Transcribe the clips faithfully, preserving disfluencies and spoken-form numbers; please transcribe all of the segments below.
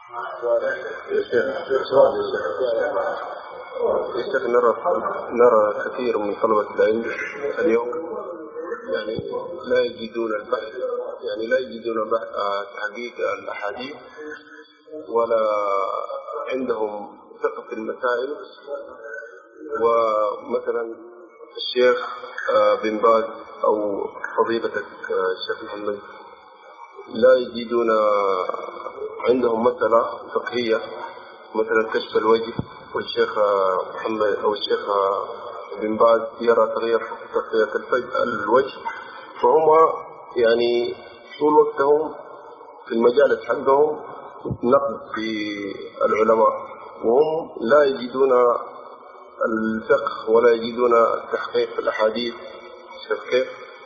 يا شيخ سؤال يا شيخ. يا شيخ نرى نرى كثير من طلبة العلم اليوم يعني لا يجدون البحث يعني لا يجدون تحقيق الأحاديث ولا عندهم ثقة في المسائل. ومثلا الشيخ بن باز أو فضيلتك الشيخ محمد لا يجدون عندهم مسألة فقهية مثلا كشف الوجه، والشيخ محمد أو الشيخ بن باز يرى تغيير تغطية الوجه، فهم يعني طول وقتهم في المجالس حقهم نقد في العلماء، وهم لا يجدون الفقه ولا يجدون التحقيق في الأحاديث كيف،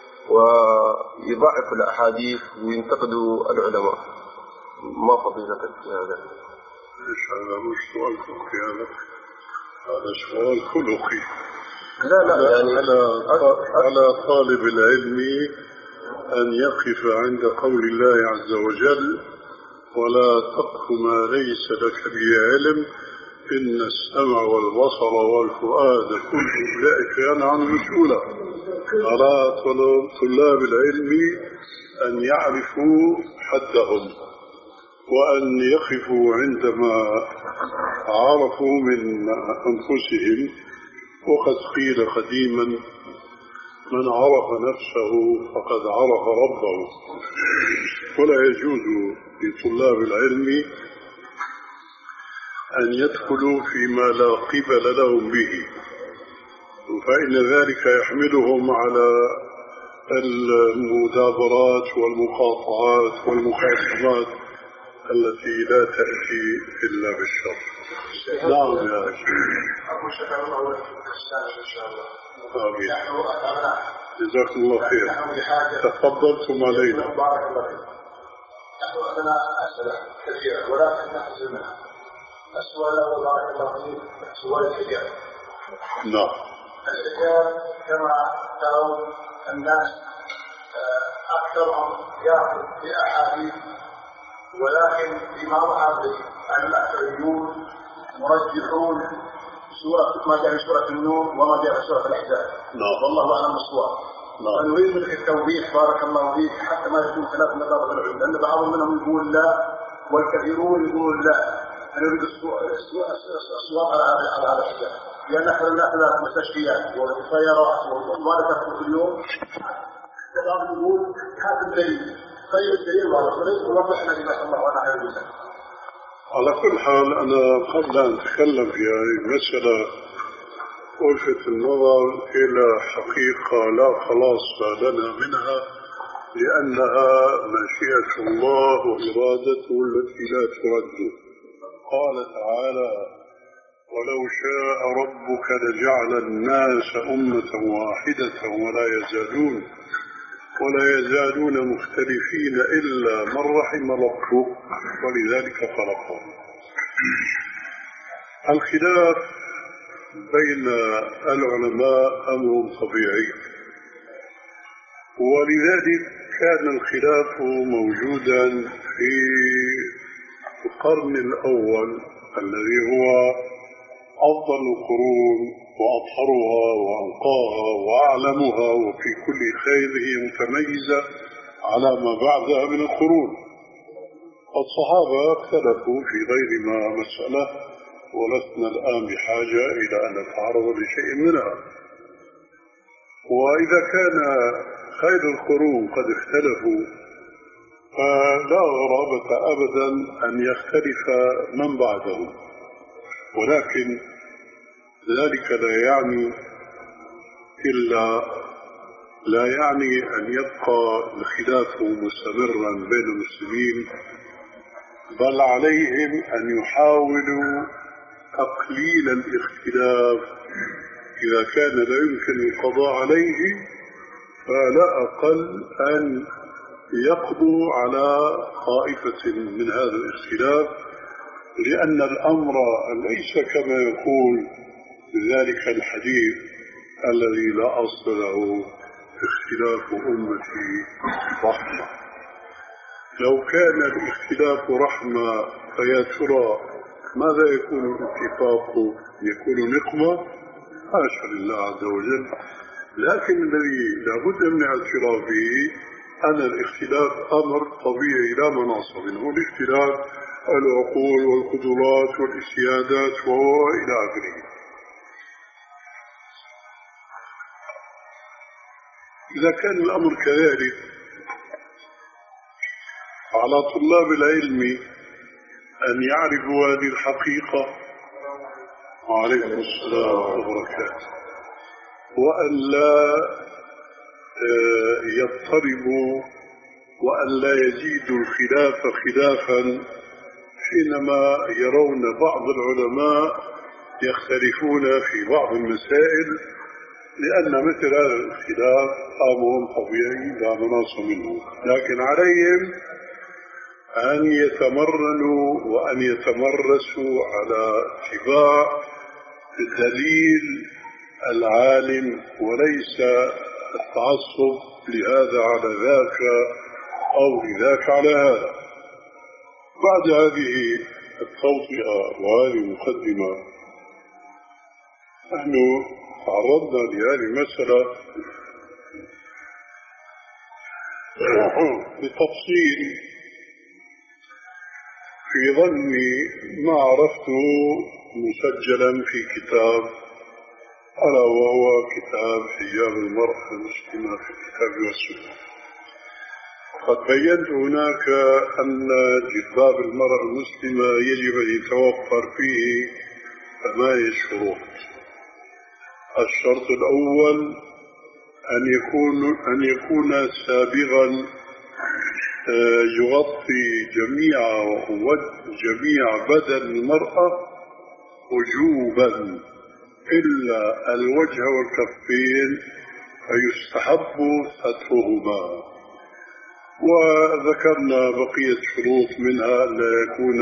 ويضعف الأحاديث وينتقدوا العلماء. ما فضيلتك في هذا؟ إيش هذا؟ مش سؤال فقهي، هذا هذا سؤال خلقي. لا لا على يعني على, على طالب العلم أن يقف عند قول الله عز وجل: ولا تقف ما ليس لك به علم إن السمع والبصر والفؤاد كل أولئك كان عنه مسؤولا. على طلاب العلم أن يعرفوا حدهم وأن يقفوا عندما عرفوا من أنفسهم. وقد قيل قديما: من عرف نفسه فقد عرف ربه. ولا يجوز لطلاب العلم أن يدخلوا فيما لا قبل لهم به، فإن ذلك يحملهم على المدابرات والمقاطعات والمخاصمات التي لا تأتي إلا بالشر. نعم يا شيخ. أبو شكر الله إن شاء الله. آمين. جزاكم الله خير. تفضلتم علينا. بارك الله فيك. نحن عندنا أسئلة كثيرة ولكن نحن منها. السؤال الأول بارك الله فيك سؤال الحجاب. نعم. الحجاب كما ترون الناس أكثرهم يأخذ في أحاديث، ولكن فيما ظهر أن الأكثريون مرجحون سورة ما جاء في سورة النور وما جاء في سورة الأحزاب. نعم. والله أعلم بالصواب. ونريد منك التوضيح بارك الله فيك حتى ما يكون خلاف نظر العلم، لأن بعضهم منهم يقول لا والكثيرون يقول لا. نريد الصواب على هذا الحجاب، لأن أكثر الناس مستشفيات وسيارات وما تكون اليوم. بعضهم يقول هذا الدليل. طيب الدليل واضح، وليس وضحنا لما شاء الله وأنا غير المسلم. على كل حال أنا قبل أن أتكلم في هذه المسألة ألفت النظر إلى حقيقة لا خلاص لنا منها، لأنها مشيئة الله وإرادته التي لا ترد. قال تعالى: ولو شاء ربك لجعل الناس أمة واحدة ولا يزالون ولا يزالون مختلفين إلا من رحم ربك ولذلك خلقهم. الخلاف بين العلماء أمر طبيعي، ولذلك كان الخلاف موجودا في القرن الأول الذي هو أفضل القرون وأطهرها وأنقاها وأعلمها، وفي كل خير هي متميزة على ما بعدها من القرون. الصحابة اختلفوا في غير ما مسألة، ولسنا الآن بحاجة إلى أن نتعرض لشيء منها. وإذا كان خير القرون قد اختلفوا فلا غرابة أبدا أن يختلف من بعدهم، ولكن ذلك لا يعني إلا لا يعني أن يبقى الخلاف مستمرا بين المسلمين، بل عليهم أن يحاولوا تقليل الاختلاف إذا كان لا يمكن القضاء عليه، فلا أقل أن يقضوا على طائفة من هذا الاختلاف، لأن الأمر ليس كما يقول ذلك الحديث الذي لا أصل له: اختلاف أمتي رحمة. لو كان الاختلاف رحمة فيا ترى ماذا يكون الاتفاق؟ يكون نقمة؟ حاشا لله عز وجل. لكن الذي لابد من الاعتراف به أن الاختلاف أمر طبيعي لا مناص منه، الاختلاف العقول والقدرات والاجتهادات وإلى آخره. إذا كان الأمر كذلك على طلاب العلم أن يعرفوا هذه الحقيقة، وعليكم السلام وبركاته، وأن لا يضطربوا وأن لا يزيدوا الخلاف خلافا حينما يرون بعض العلماء يختلفون في بعض المسائل، لأن مثل هذا الاختلاف أمر طبيعي لا مناص منه. لكن عليهم أن يتمرنوا وأن يتمرسوا على اتباع الدليل العالم وليس التعصب لهذا على ذاك أو لذاك على هذا. بعد هذه التوطئة وهذه المقدمة نحن تعرضنا لهذه المسألة بتفصيل في ظني ما عرفته مسجلا في كتاب، ألا وهو كتاب حجاب المرأة المسلمة في الكتاب والسنة. قد بينت هناك أن جلباب المرأة المسلمة يجب أن يتوفر فيه ثمانية شروط. الشرط الأول أن يكون أن يكون سابغا يغطي جميع جميع بدن المرأة وجوبا إلا الوجه والكفين فيستحب سترهما. وذكرنا بقية شروط منها أن لا يكون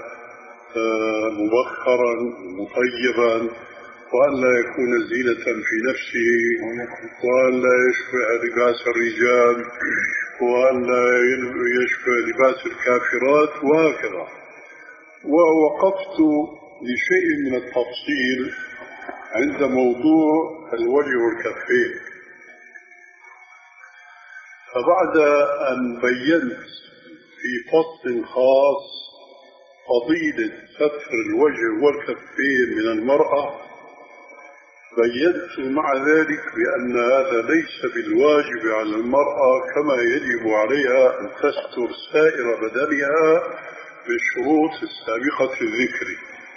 مبخرا مطيبا، وأن لا يكون زينة في نفسه، وأن لا يشبه لباس الرجال، وأن لا يشبه لباس الكافرات، وهكذا. ووقفت لشيء من التفصيل عند موضوع الوجه والكفين. فبعد أن بينت في فصل خاص فضيلة ستر الوجه والكفين من المرأة، بينت مع ذلك بأن هذا ليس بالواجب على المرأة، كما يجب عليها أن تستر سائر بدنها بالشروط السابقة الذكر.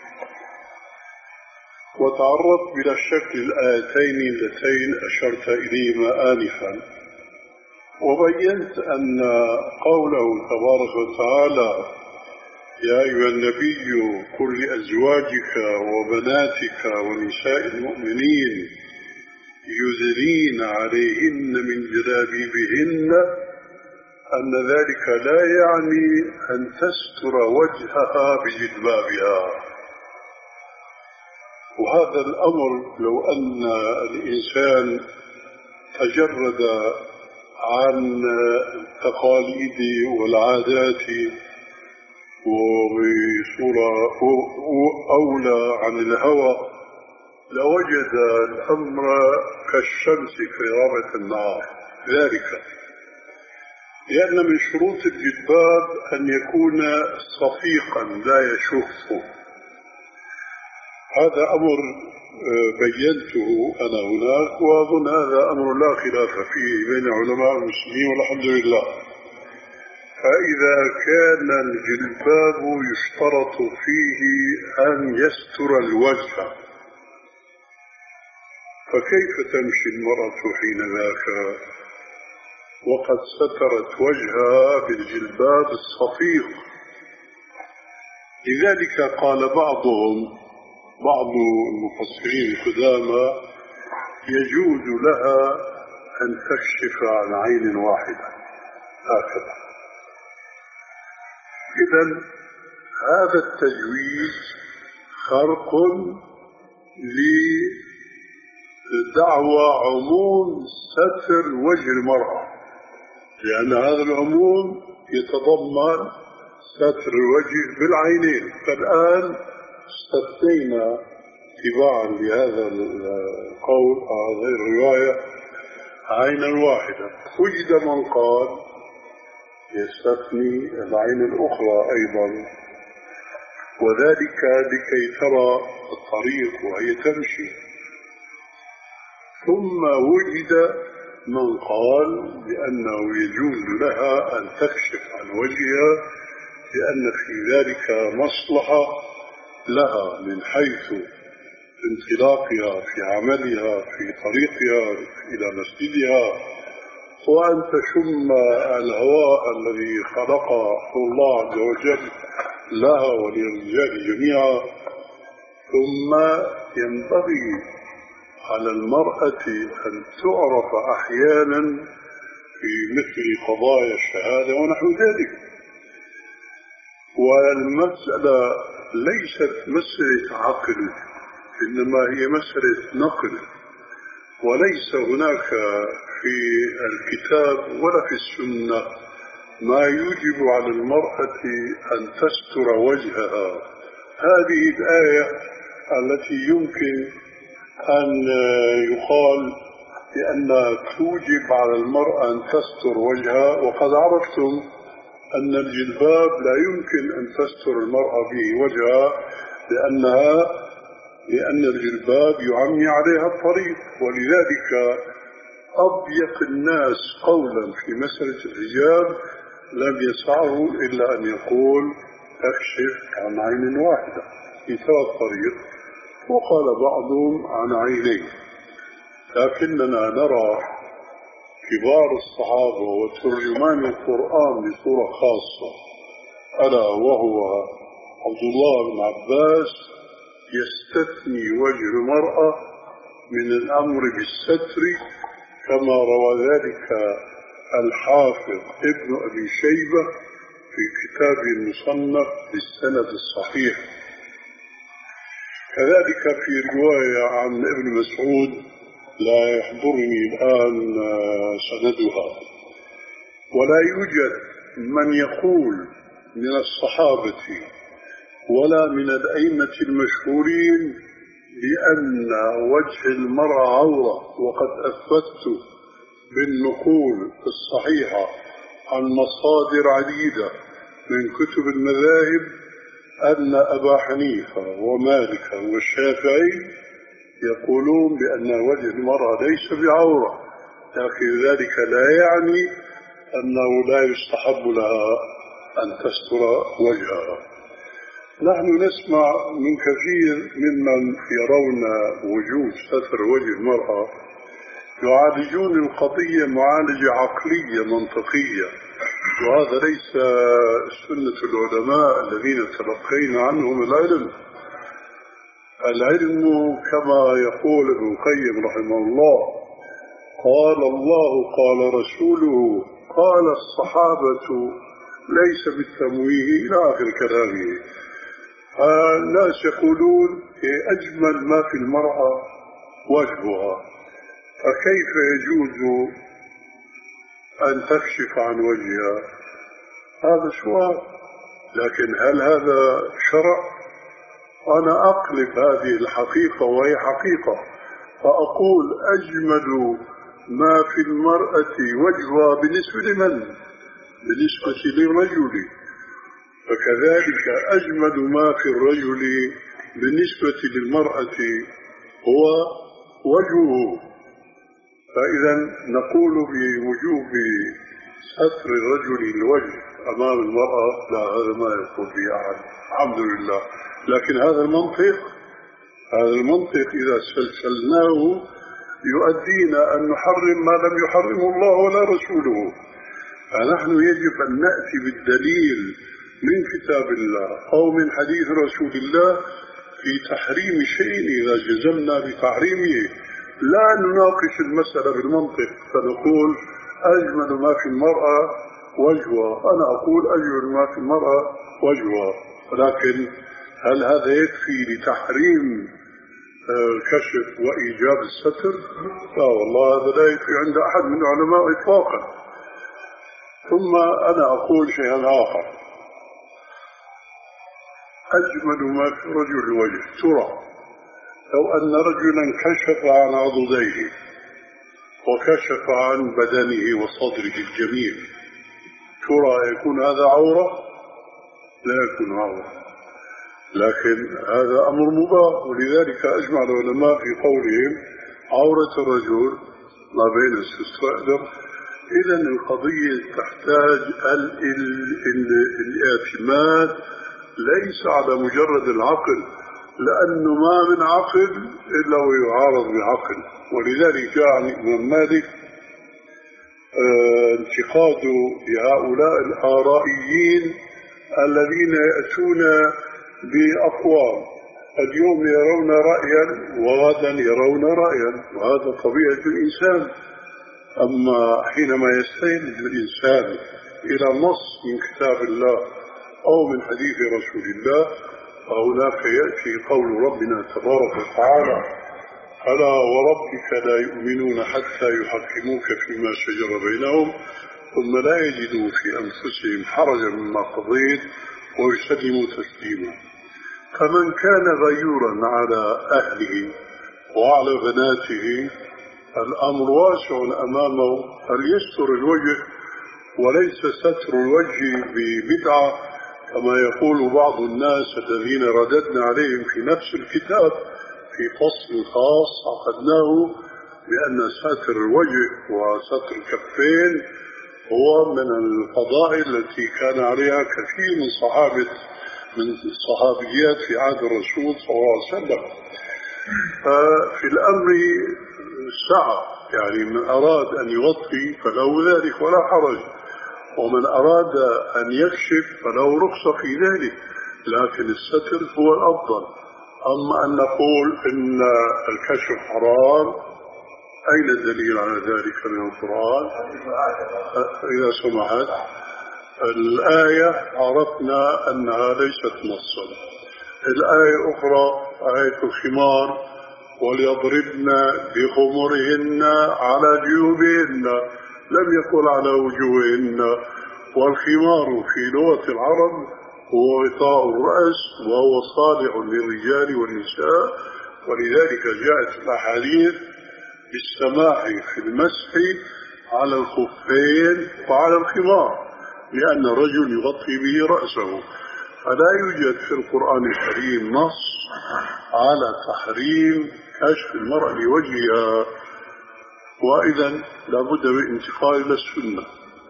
وتعرضت بلا شك للآيتين اللتين أشرت إليهما آنفا، وبينت أن قوله تبارك وتعالى يا أيها النبي قل لأزواجك وبناتك ونساء المؤمنين يدنين عليهن من جلابيبهن، أن ذلك لا يعني أن تستر وجهها بجلبابها. وهذا الأمر لو أن الإنسان تجرد عن التقاليد والعادات وبصورة أولى عن الهوى لوجد الأمر كالشمس في رابعة النهار. ذلك لأن من شروط الجلباب أن يكون صفيقا لا يشف. هذا أمر بينته أنا هناك، وأظن هذا أمر لا خلاف فيه بين علماء المسلمين والحمد لله. فإذا كان الجلباب يشترط فيه أن يستر الوجه، فكيف تمشي المرأة حين ذاك وقد سترت وجهها بالجلباب الصفيق؟ لذلك قال بعضهم بعض المفسرين القدامى يجوز لها أن تكشف عن عين واحدة هكذا. إذن هذا التجويز خرق لدعوى عموم ستر وجه المرأة، لأن هذا العموم يتضمن ستر الوجه بالعينين. فالآن استثنينا تباعا لهذا القول أو هذه الرواية عينا واحدة. وجد من قال يستثني العين الأخرى أيضا، وذلك لكي ترى الطريق وهي تمشي. ثم وجد من قال بأنه يجوز لها أن تكشف عن وجهها لأن في ذلك مصلحة لها من حيث انطلاقها في عملها في طريقها إلى مسجدها، وأن تشم الهواء الذي خلقه الله عز وجل لها وللرجال جميعا. ثم ينبغي على المرأة أن تعرف أحيانا في مثل قضايا الشهادة ونحو ذلك. والمسألة ليست مسألة عقل، إنما هي مسألة نقل، وليس هناك في الكتاب ولا في السنة ما يوجب على المرأة أن تستر وجهها. هذه الآية التي يمكن أن يقال بأنها توجب على المرأة أن تستر وجهها، وقد عرفتم أن الجلباب لا يمكن أن تستر المرأة به وجهها لأنها لأن الجلباب يعمي عليها الطريق. ولذلك أضيق الناس قولا في مسألة الحجاب لم يسعه إلا أن يقول تكشف عن عين واحدة في ثلاث طريق، وقال بعضهم عن عينين. لكننا نرى كبار الصحابة وترجمان القرآن بصورة خاصة ألا وهو عبد الله بن عباس يستثني وجه المرأة من الأمر بالستر كما روى ذلك الحافظ ابن أبي شيبة في كتابه المصنف بالسند الصحيح. كذلك في رواية عن ابن مسعود لا يحضرني الآن سندها، ولا يوجد من يقول من الصحابة ولا من الأئمة المشهورين بأن وجه المرأة عورة. وقد أثبت بالنقول الصحيحة عن مصادر عديدة من كتب المذاهب أن أبا حنيفة ومالك والشافعي يقولون بأن وجه المرأة ليس بعورة، لكن ذلك لا يعني أنه لا يستحب لها أن تستر وجهها. نحن نسمع من كثير ممن يرون وجود ستر وجه المرأة يعالجون القضية معالجة عقلية منطقية، وهذا ليس سنة العلماء الذين تلقينا عنهم العلم. العلم كما يقول ابن القيم رحمه الله قال الله قال رسوله قال الصحابة ليس بالتمويه إلى آخر كلامه. الناس يقولون أجمل ما في المرأة وجهها، فكيف يجوز أن تكشف عن وجهها؟ هذا سؤال. لكن هل هذا شرع؟ أنا أقلب هذه الحقيقة وهي حقيقة فأقول أجمل ما في المرأة وجهها بالنسبة لمن؟ بالنسبة للرجل. فكذلك أجمل ما في الرجل بالنسبة للمرأة هو وجهه. فإذا نقول بوجوب ستر الرجل الوجه أمام المرأة لا، هذا ما يقول به أحد الحمد لله. لكن هذا المنطق هذا المنطق إذا سلسلناه يؤدينا أن نحرم ما لم يحرمه الله ولا رسوله. فنحن يجب أن نأتي بالدليل من كتاب الله أو من حديث رسول الله في تحريم شيء إذا جزمنا بتحريمه، لا نناقش المسألة بالمنطق فنقول أجمل ما في المرأة وجهها. أنا أقول أجمل ما في المرأة وجهها، ولكن هل هذا يكفي لتحريم كشف وإيجاب الستر؟ لا والله، هذا لا يكفي عند أحد من العلماء إطلاقا. ثم أنا أقول شيئا آخر، أجمل ما في رجل الوجه. ترى لو أن رجلا كشف عن عضديه وكشف عن بدنه وصدره الجميل، ترى يكون هذا عورة؟ لا يكون عورة، لكن هذا أمر مباح. ولذلك أجمع العلماء في قولهم عورة الرجل ما بين الستر. إذن القضية تحتاج ال ال ال الاعتماد ليس على مجرد العقل، لأنه ما من عقل إلا ويعارض بعقل. ولذلك جاء عن الإمام مالك اه انتقاد لهؤلاء الآرائيين الذين يأتون بأقوال اليوم يرون رأيا وغدا يرون رأيا، وهذا طبيعة الإنسان. أما حينما يستند الإنسان إلى نص من كتاب الله أو من حديث رسول الله، فهناك يأتي قول ربنا تبارك وتعالى: ألا وربك لا يؤمنون حتى يحكموك فيما شجر بينهم ثم لا يجدوا في أنفسهم حرجا مما قضيت ويسلموا تسليما. فمن كان غيورا على أهله وعلى بناته الأمر واسع أمامه، فليستر الوجه، وليس ستر الوجه ببدعة كما يقول بعض الناس الذين رددنا عليهم في نفس الكتاب في فصل خاص عقدناه بأن ستر الوجه وستر الكفين هو من الفضائل التي كان عليها كثير من صحابة من الصحابيات في عهد الرسول صلى الله عليه وسلم. ففي الأمر سعة، يعني من أراد أن يغطي فله ذلك ولا حرج، ومن أراد أن يكشف فله رخصة في ذلك، لكن الستر هو الأفضل. أما أن نقول إن الكشف حرام، أين الدليل على ذلك من القرآن؟ إذا سمحت، الآية عرفنا أنها ليست نصا. الآية أخرى آية الخمار: وليضربن بخمرهن على جيوبهن، لم يقل على وجوههن. والخمار في لغة العرب هو غطاء الرأس، وهو صالح للرجال والنساء، ولذلك جاءت الأحاديث بالسماح في المسح على الخفين وعلى الخمار، لأن الرجل يغطي به رأسه. فلا يوجد في القرآن الكريم نص على تحريم كشف المرأة لوجهها، وإذا لابد من انتقال إلى السنة.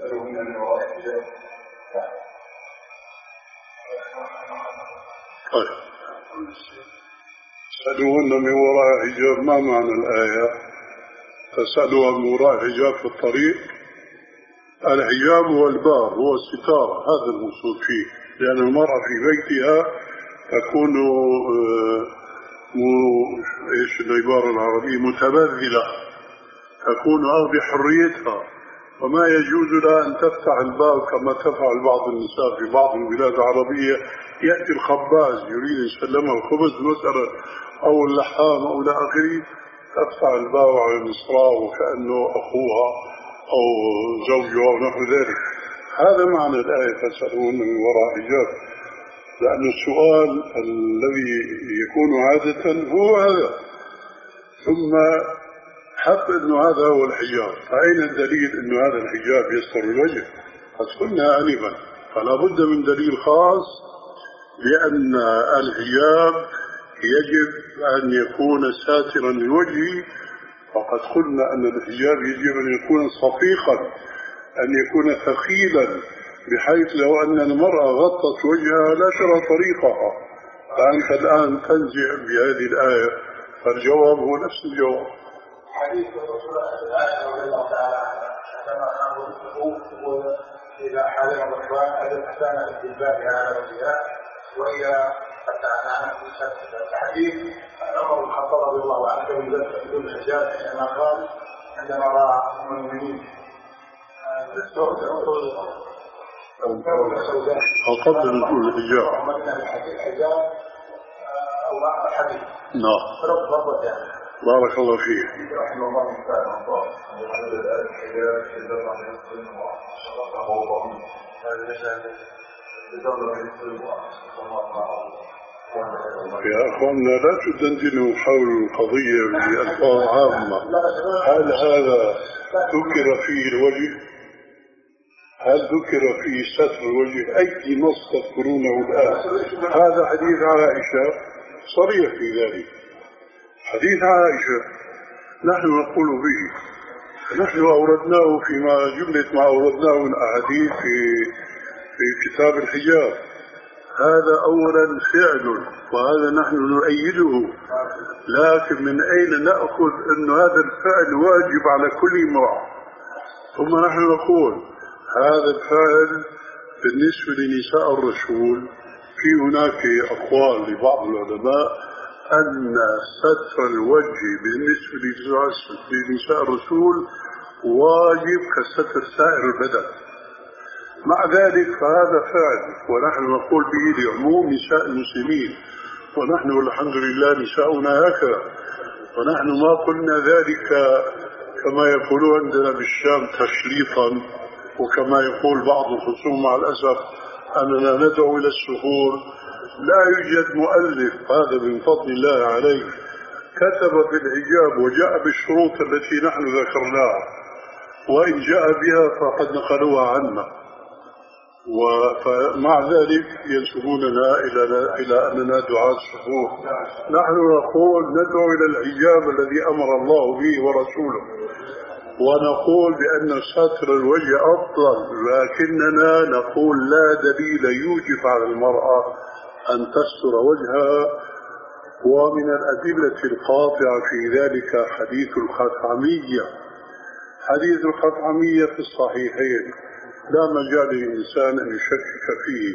طيب، سألوهن من وراء حجاب، ما معنى الآية؟ فسألوها من وراء حجاب في الطريق. الحجاب هو الباب، هو الستارة، هذا المقصود فيه، لأن المرأة في بيتها تكون ايش العبارة العربية متبذلة، تكون بحريتها، وما يجوز لها أن تفتح الباب كما تفعل بعض النساء في بعض البلاد العربية. يأتي الخباز يريد يسلمها الخبز مثلا أو اللحام أو إلى آخره، تفتح الباب على المصراع وكأنه أخوها أو زوجها أو نحو ذلك. هذا معنى الآية فاسألوهن من وراء حجاب، لأن السؤال الذي يكون عادة هو هذا. ثم حتى أنه هذا هو الحجاب، فأين الدليل أنه هذا الحجاب يستر الوجه؟ قد قلنا آنفا، فلا بد من دليل خاص بأن الحجاب يجب أن يكون ساترا للوجه. وقد قلنا أن الحجاب يجب أن يكون صفيقا، أن يكون ثقيلا، بحيث لو أن المرأة غطت وجهها لا ترى طريقها. فأنت الآن تنزع بهذه الآية، فالجواب هو نفس الجواب. حديث الرسول رضي الله تعالى عنه عندما كانوا يقولوا إذا حالنا الرحمن أجل أحسان استجبابها على وجهها وإذا فتحنا الحديث عمر بن الخطاب رضي الله عنه بدون الحجاب كما قال عندما رأى المؤمنين أقدر نقول الحجاب الحجاب أو الحديث نعم فرق فرق يعني بارك الله فيك. رحمه الله تعالى عدد الحجاب في البر عن يسلم وشرفه وضعيف هذا يشهد بدولة يسلم يا أخواننا لا تدندنوا حول القضية بألفاظ عامة. هل هذا ذكر فيه الوجه؟ هل ذكر فيه ستر الوجه؟ أي نص تذكرونه الآن؟ هذا حديث عائشة صريح في ذلك. حديث عائشة نحن نقول به، نحن أوردناه فيما جملة ما أوردناه من أحاديث في في كتاب الحجاب. هذا أولا فعل وهذا نحن نؤيده، لكن من أين نأخذ أن هذا الفعل واجب على كل امرأة؟ ثم نحن نقول هذا الفعل بالنسبة لنساء الرسول في هناك أقوال لبعض العلماء أن ستر الوجه بالنسبة لنساء الرسول واجب كستر سائر البدن. مع ذلك فهذا فعل ونحن نقول به لعموم نساء المسلمين، ونحن والحمد لله نساؤنا هكذا، ونحن ما قلنا ذلك كما يقولون عندنا بالشام تشليطا، وكما يقول بعض الخصوم مع الأسف أننا ندعو إلى السفور. لا يوجد مؤلف هذا من فضل الله عليه كتب في الحجاب وجاء بالشروط التي نحن ذكرناها، وإن جاء بها فقد نقلوها عنا، ومع ذلك ينسبوننا إلى إلى أننا دعاة السفور. نحن نقول ندعو إلى الحجاب الذي أمر الله به ورسوله، ونقول بأن ستر الوجه أفضل، لكننا نقول لا دليل يوجب على المرأة أن تستر وجهها. ومن الأدلة القاطعة في ذلك حديث الخثعمية. حديث الخثعمية في الصحيحين لا مجال للإنسان أن يشكك فيه،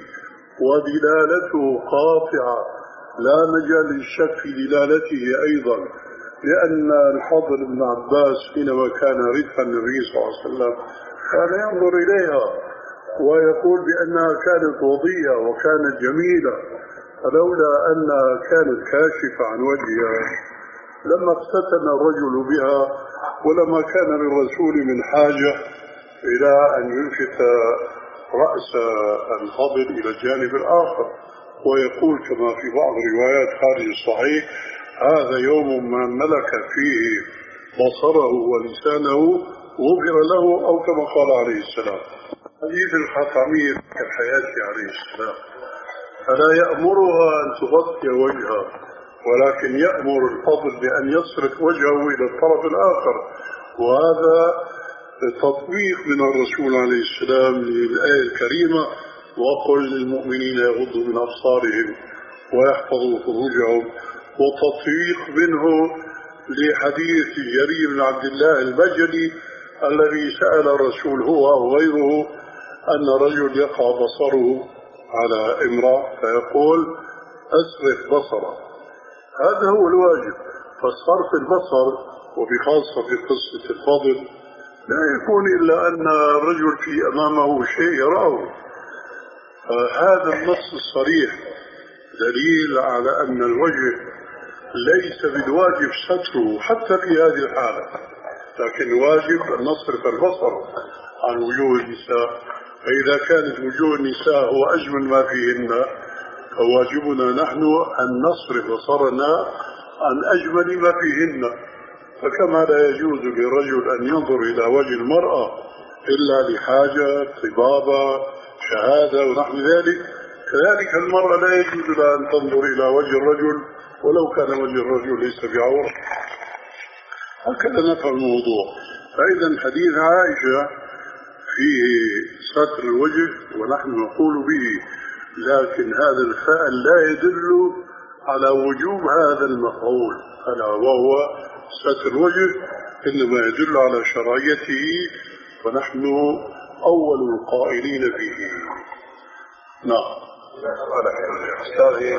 ودلالته قاطعة لا مجال للشك في دلالته أيضا، لأن الفضل بن عباس حينما كان ردف النبي صلى الله عليه وسلم كان ينظر إليها ويقول بأنها كانت وضيئة وكانت جميلة، فلولا أنها كانت كاشفة عن وجهها لما اقتتن الرجل بها، ولما كان للرسول من حاجة إلى أن يلفت رأس الفضل إلى الجانب الآخر، ويقول كما في بعض الروايات خارج الصحيح هذا يوم ما ملك فيه بصره ولسانه غفر له، أو كما قال عليه السلام. حديث الخثعمية كالحياة عليه السلام، فلا يأمرها أن تغطي وجهها، ولكن يأمر الفضل بأن يصرف وجهه إلى الطرف الآخر، وهذا تطبيق من الرسول عليه السلام للآية الكريمة وقل للمؤمنين يغضوا من أبصارهم ويحفظوا فروجهم، وتطبيق منه لحديث جرير بن عبد الله البجلي الذي سأل الرسول هو أو غيره أن رجل يقع بصره على امرأة فيقول أسرف بصره. هذا هو الواجب. فصرف البصر وبخاصة في قصة الفضل لا يكون إلا أن الرجل في أمامه شيء يراه. هذا النص الصريح دليل على أن الوجه ليس بالواجب ستره حتى في هذه الحالة، لكن واجب أن نصرف البصر عن وجوه النساء. فإذا كانت وجوه النساء هو أجمل ما فيهن فواجبنا نحن أن نصرف بصرنا عن أجمل ما فيهن. فكما لا يجوز للرجل أن ينظر إلى وجه المرأة إلا لحاجة طبابة شهادة ونحو ذلك، كذلك المرأة لا يجوز لها أن تنظر إلى وجه الرجل ولو كان وجه الرجل ليس بعورة. هكذا نفهم الموضوع. فإذا حديث عائشة فيه ستر الوجه ونحن نقول به، لكن هذا الفعل لا يدل على وجوب هذا المفعول ألا وهو ستر الوجه، إنما يدل على شرعيته، ونحن أول القائلين به. نعم. أستاذي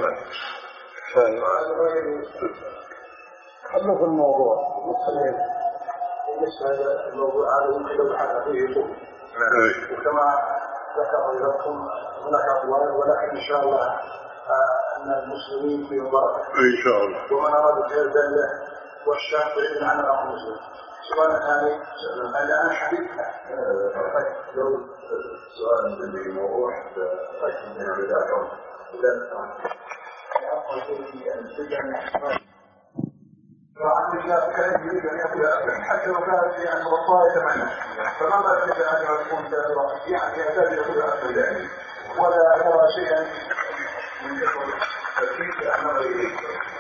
خلوا في الموضوع بالنسبة للموضوع هذا يمكن أن نبحث فيه، وكما ذكر لكم هناك أقوال، ولكن إن شاء الله أن المسلمين فيهم بركة إن شاء الله. ومن أراد الخير دله والشاب بعيد عن الأخ مسلم. سؤال ثاني هل أنا حديث لو سؤال اللي موضوع من البداية حتى لو كانت يعني وصايا ثمانية فما بالك أن تكون كافرة يعني يحتاج يكون أكثر يعني ولا ترى شيئا من تركيز أمر إليه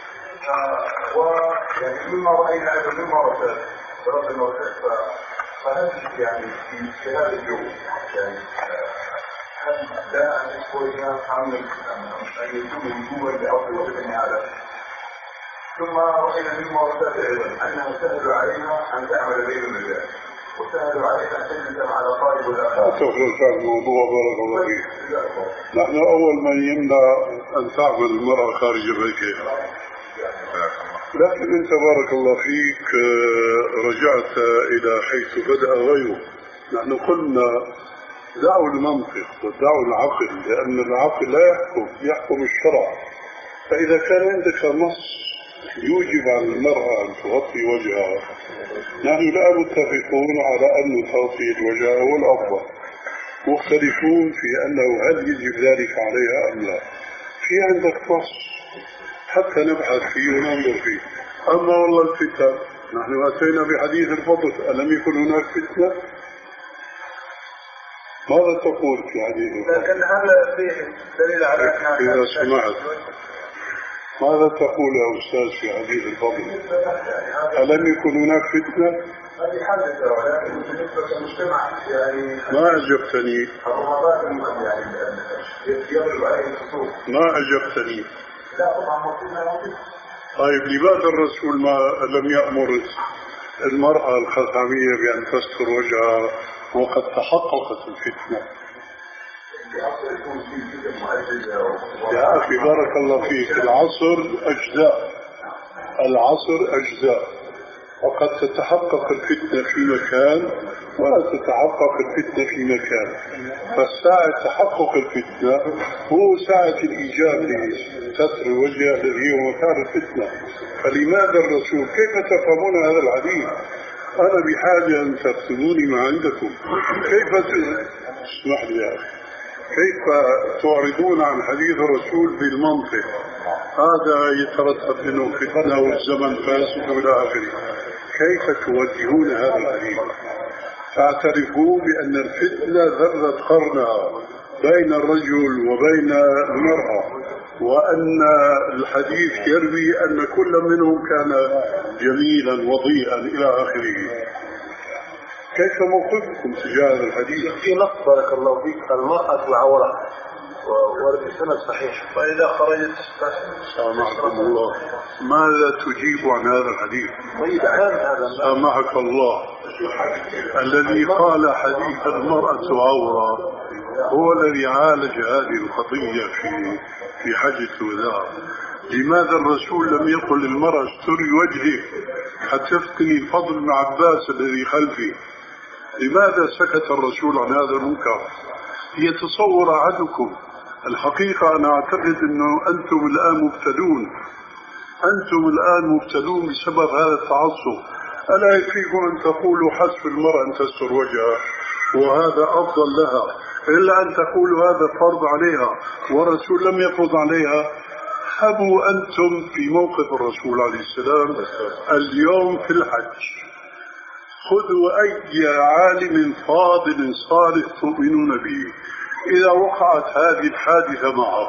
ويعني مما رأينا أيضا مما رسل ربنا رسل فهل يعني في هذا اليوم يعني هل لا أن يكون عمل أن يكون وجوبا لأفضل وجه هذا ثم رأينا مما رسل أيضا أنه سهل علينا أن تعمل بين الرجال وسهل علينا أن تجلس على طالب الأخر. لا تخرج عن الموضوع بارك الله فيك. نحن أول من يمنع أن تعمل المرأة خارج بيتها. لكن أنت بارك الله فيك رجعت إلى حيث بدأ غيره. نحن قلنا دعوا المنطق ودعوا العقل لأن العقل لا يحكم يحكم الشرع. فإذا كان عندك نص يوجب على المرأة أن تغطي وجهها نحن لا متفقون على أن تغطي الوجه هو الأفضل مختلفون في أنه هل يجب ذلك عليها أم لا. في عندك نص حتى نبحث فيه وننظر فيه. أما والله الفتن نحن أتينا بحديث الفضل ألم يكن هناك فتنة؟ ماذا تقول في حديث الفضل؟ لكن هل فيه دليل على أنها إذا سمعت ماذا تقول يا أستاذ في حديث الفضل؟ ألم يكن هناك فتنة؟ هذه حادثة ولكن بالنسبة للمجتمع يعني ما أجبتني الرغبات يعني يغلب عليه الخصوص. ما أجبتني. لا طبعا موجودنا موجود. طيب لماذا الرسول ما لم يأمر المرأة الخثامية بأن تستر وجهها وقد تحققت الفتنة؟ يا أخي بارك الله فيك العصر أجزاء العصر أجزاء وقد تتحقق الفتنة في مكان ولا تتحقق الفتنة في مكان. فالساعة تحقق الفتنة هو ساعة الإيجاب لستر الوجه الذي هو مكان الفتنة. فلماذا الرسول كيف تفهمون هذا الحديث؟ أنا بحاجة أن تكتبوني ما عندكم. كيف اسمح لي يا أخي كيف تعرضون عن حديث الرسول بالمنطق؟ هذا يترتب منه فتنة والزمن فاسد إلى آخره. كيف توجهون هذا الحديث؟ فاعترفوا بأن الفتنة ذرت قرنها بين الرجل وبين المرأة وأن الحديث يروي أن كل منهم كان جميلا وضيئا إلى آخره. كيف موقفكم تجاه هذا الحديث؟ في نص بارك الله فيك المرأة عورة ورد السند صحيح فإذا خرجت سامحكم الله ماذا تجيب عن هذا الحديث؟ سامحك الله الذي قال حديث المرأة عورة هو الذي عالج هذه القضية في في حجة الوداع. لماذا الرسول لم يقل للمرأة استري وجهك حتى تفتني الفضل مع عباس الذي خلفي؟ لماذا سكت الرسول عن هذا المنكر؟ يتصور أحدكم الحقيقة أنا أعتقد أنه أنتم الآن مبتلون أنتم الآن مبتلون بسبب هذا التعصب. ألا يكفيكم أن تقولوا حسب المرأة أن تستر وجهها وهذا أفضل لها إلا أن تقولوا هذا فرض عليها والرسول لم يفرض عليها. هبوا أنتم في موقف الرسول عليه السلام اليوم في الحج خذوا أي عالم فاضل صالح تؤمنون به إذا وقعت هذه الحادثة معه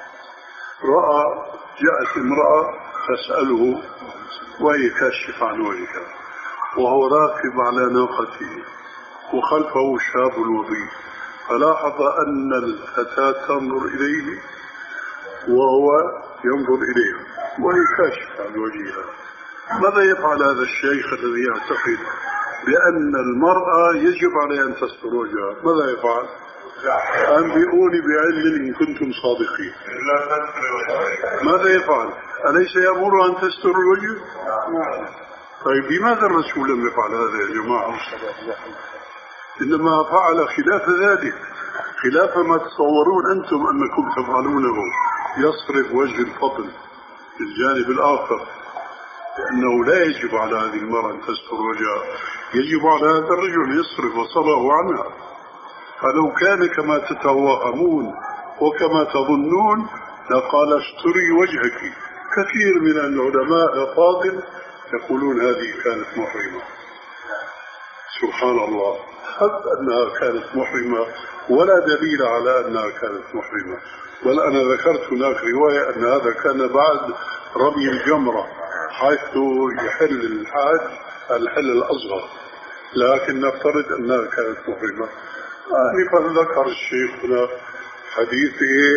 رأى جاءت امرأة تسأله وهي كاشف عن وجهها وهو راكب على ناقته وخلفه شاب وضيء فلاحظ أن الفتاة تنظر إليه وهو ينظر إليها وهي كاشف عن وجهها. ماذا يفعل هذا الشيخ الذي يعتقد بأن المرأة يجب عليها أن تستر وجهها؟ ماذا يفعل؟ أنبئوني بعلم إن كنتم صادقين. ماذا يفعل؟ أليس يأمر أن تستر الوجه؟ طيب لماذا الرسول لم يفعل هذا يا جماعة؟ إنما فعل خلاف ذلك خلاف ما تصورون أنتم أنكم تفعلونه. يصرف وجه الفضل في الجانب الآخر لأنه لا يجب على هذه المرأة أن تستر وجهها، يجب على هذا الرجل يصرف بصره عنها. فلو كان كما تتوهمون وكما تظنون لقال استري وجهك. كثير من العلماء الفاضل يقولون هذه كانت محرمة. سبحان الله، حتى أنها كانت محرمة ولا دليل على أنها كانت محرمة. بل أنا ذكرت هناك رواية أن هذا كان بعد رمي الجمرة حيث يحل الحاج الحل الأصغر، لكن نفترض أنها كانت محرمة. آنفا ذكر الشيخ هنا حديث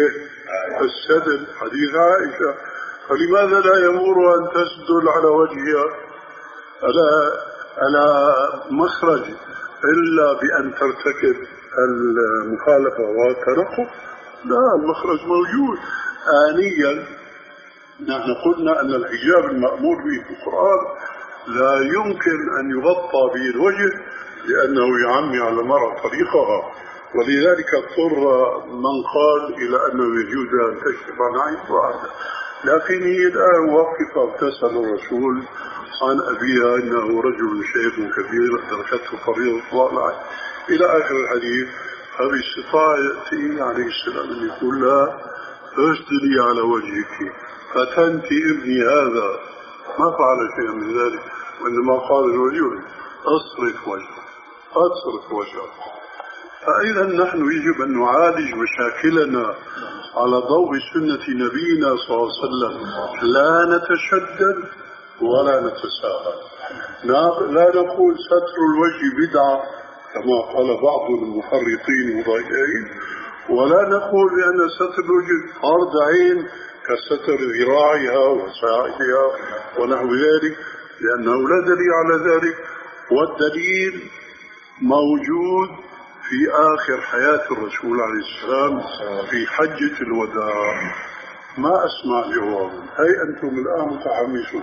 السدل، حديث عائشة، فلماذا لا يمر أن تسدل على وجهها على على مخرج إلا بأن ترتكب المخالفة والتنقض؟ لا، المخرج موجود. آنيا نحن قلنا أن الحجاب المأمور به في القرآن لا يمكن أن يغطى به الوجه لأنه يعمي على المرأة طريقها، ولذلك اضطر من قال إلى أنه يجوز أن تكشف عن عين واحدة. لكن هي الآن واقفة تسأل الرسول عن أبيها إنه رجل شيخ كبير أدركته فريضة الله العين إلى آخر الحديث. هذه استطاع يأتي عليه السلام أن يقول لها اسدلي على وجهك، فتنتي ابني هذا ما فعل شيئا من ذلك، وإنما قال الرجل أصرف وجهك أصرف وجهك. فإذا نحن يجب أن نعالج مشاكلنا على ضوء سنة نبينا صلى الله عليه وسلم، لا نتشدد ولا نتساهل. لا نقول ستر الوجه بدعة كما قال بعض المحرطين المضايقين، ولا نقول بأن ستر الوجه فرض عين كستر ذراعها وساعدها ونحو ذلك، لأنه لا دليل على ذلك. والدليل موجود في آخر حياة الرسول عليه السلام في حجة الوداع. ما أسمع جوابا. هي أنتم الآن متحمسون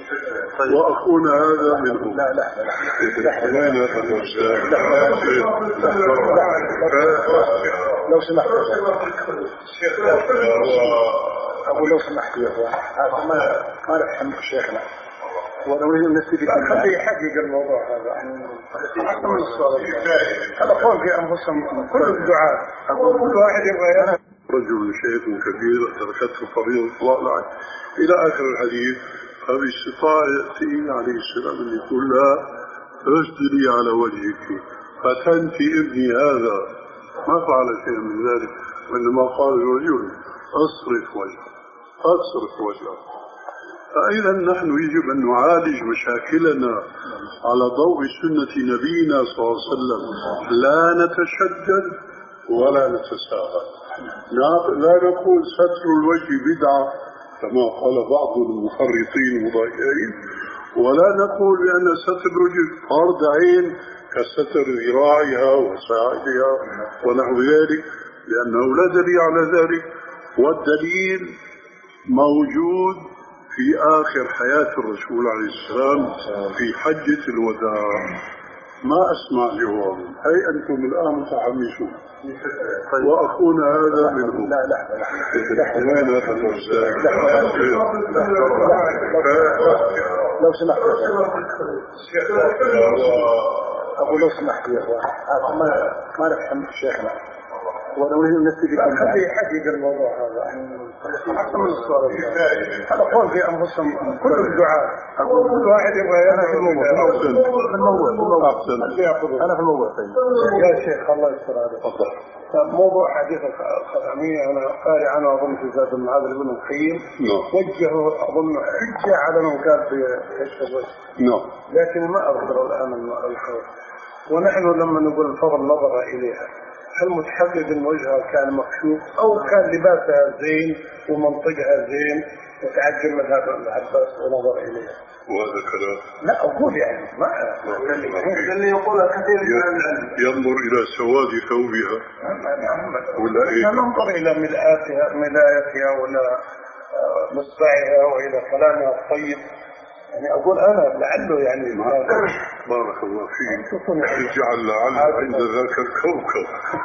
وأخونا هذا منهم. لا لا لا لو سمحت أبو لو سمحت يا أخوان، هذا ما ما نفهم شيخنا وأنا أريد أن نستفيد خليه يحقق الموضوع هذا. أحسن من الصلاة هذا قول في أنفسهم كل الدعاء، كل واحد يبغى رجل شيخ كبير أدركته فريضة الله العين إلى آخر الحديث. هذه استطاع يأتي عليه السلام أن يقول لها اسدلي على وجهك، فتنتي ابني هذا ما فعل شيئا من ذلك، وإنما قال الرجل أصرف وجهك أصرف وجهك. فإذا نحن يجب أن نعالج مشاكلنا على ضوء سنة نبينا صلى الله عليه وسلم، لا نتشدد ولا نتساهل. لا نقول ستر الوجه بدعة كما قال بعض المحرطين المضايقين، ولا نقول بأن ستر الوجه فرض عين كستر ذراعها وساعدها ونحو ذلك، لأنه لا دليل على ذلك. والدليل موجود في آخر حياة الرسول عليه السلام في حجة الوداع. ما أسمع جوابا. هي أنتم الآن متحمسون وأخونا هذا منهم. لا لا وين هذا الأستاذ؟ لو سمحت أبو لو سمحت يا أخوان، هذا ما ما نفهم شيخنا وأنا أريد أن نستفيد خليه يحقق الموضوع هذا. أحسن من الصلاة هذا قول في أنفسهم كل الدعاء، كل واحد يبغى. أنا في الموضوع في الموضوع أنا في الموضوع يا شيخ الله يستر عليك. موضوع حديث الخدامية أنا قارئ عنه أظن في زاد المعاد بن القيم، وجهه أظن حجة على من كان في كشف الوجه، لكن ما أذكر الآن الخير. ونحن لما نقول الفضل نظر إليها، هل متحقق ان وجهها كان مكشوف او كان لباسها زين ومنطقها زين وتعجب من هذا العباس ونظر اليها؟ وهذا كلام لا اقول يعني ما اللي يقولها كثير ينظر الى سواد ثوبها ولا ايه؟ ننظر الى ملاءتها ملايتها ولا مصبعها والى كلامها الطيب. يعني أقول أنا لعله يعني بارك الله فيك اجعل لعل عند ذاك الكوكب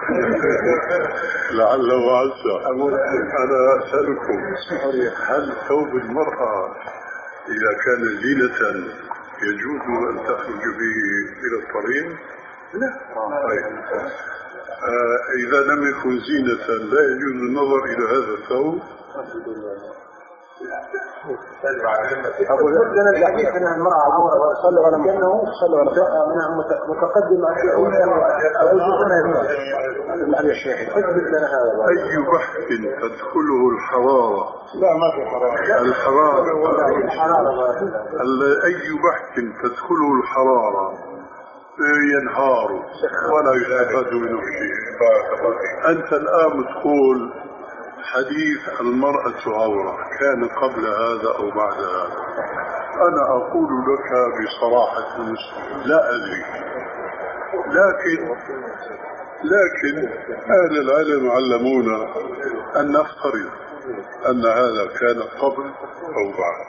لعل وعسى. أنا أسألكم هل ثوب المرأة إذا كان زينة يجوز أن تخرج به إلى الطريق؟ لا. طيب. آه إذا لم يكن زينة لا يجوز النظر إلى هذا الثوب؟ أقول لنا الحديث عن المرأة عورة صلى ولا كأنه صلى ولا منها متقدم أي بحث تدخله الحرارة؟ لا ما في حرارة. الحرارة أي بحث تدخله الحرارة ينهار ولا يستفاد منه شيء. أنت الآن تقول حديث المرأة عورة كان قبل هذا أو بعد هذا. أنا أقول لك بصراحة المسلم لا أدري، لكن لكن أهل العلم علمونا أن نفترض أن هذا كان قبل أو بعد.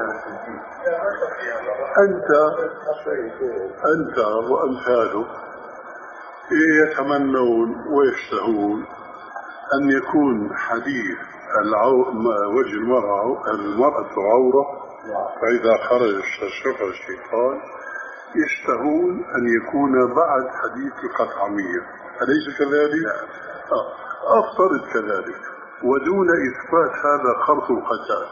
أنت أنت وأمثالك يتمنون ويشتهون أن يكون حديث العو... وجه المرأة المرأة عورة، فإذا خرج شرف الشيطان يشتهون أن يكون بعد حديث القطعمية، أليس كذلك؟ آه. أفترض كذلك ودون إثبات هذا خرط القتال،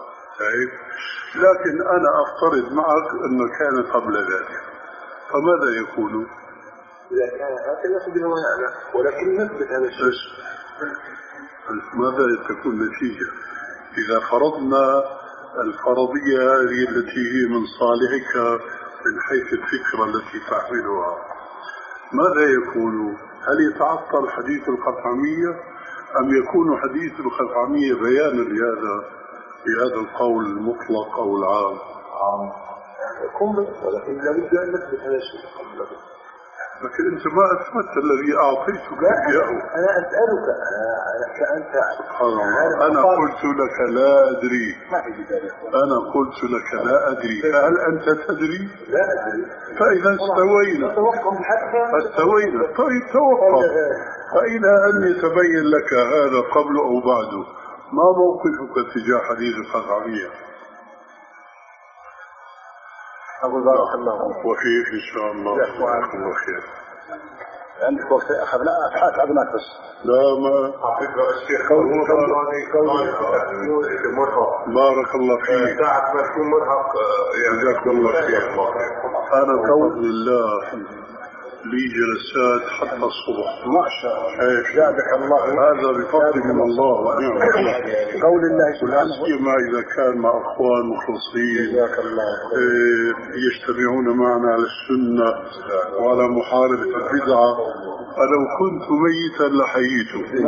لكن أنا أفترض معك أنه كان قبل ذلك، فماذا يكون؟ إذا كان هكذا فبه يعني، ولكن نثبت هذا الشيء. ماذا تكون النتيجة؟ إذا فرضنا الفرضية هذه التي هي من صالحك من حيث الفكرة التي تحملها، ماذا يكون؟ هل يتعطل حديث القطعمية أم يكون حديث القطعمية بيانا لهذا لهذا القول المطلق أو العام؟ عام يكون، ولكن لابد أن نثبت هذا الشيء. لكن أنت ما أثبت الذي أعطيتك إياه. أنا أسألك أنت. سبحان الله. أنا قلت لك لا أدري. ما في ذلك. أنا قلت لك لا أدري، هل أنت تدري؟ لا أدري. فإذا استوينا استوينا طيب توقف. فإلى أن يتبين لك هذا قبل أو بعد، ما موقفك تجاه حديث القطعمية؟ أقول بارك الله وفيك إن شاء الله. جزاك الله خير. عندك وقت أخذ لا أبحاث أبناك بس. لا ما الشيخ بارك الله فيك. ساعة ما تكون مرهق جزاك الله خير. أنا بفضل الله لي جلسات حتى الصبح. ما شاء الله. جزاك الله. هذا بفضل من الله ونعم. قول الله سبحانه سيما إذا كان مع أخوان مخلصين جزاك الله يجتمعون معنا على السنة وعلى محاربة البدعة. فلو كنت ميتا لحييته.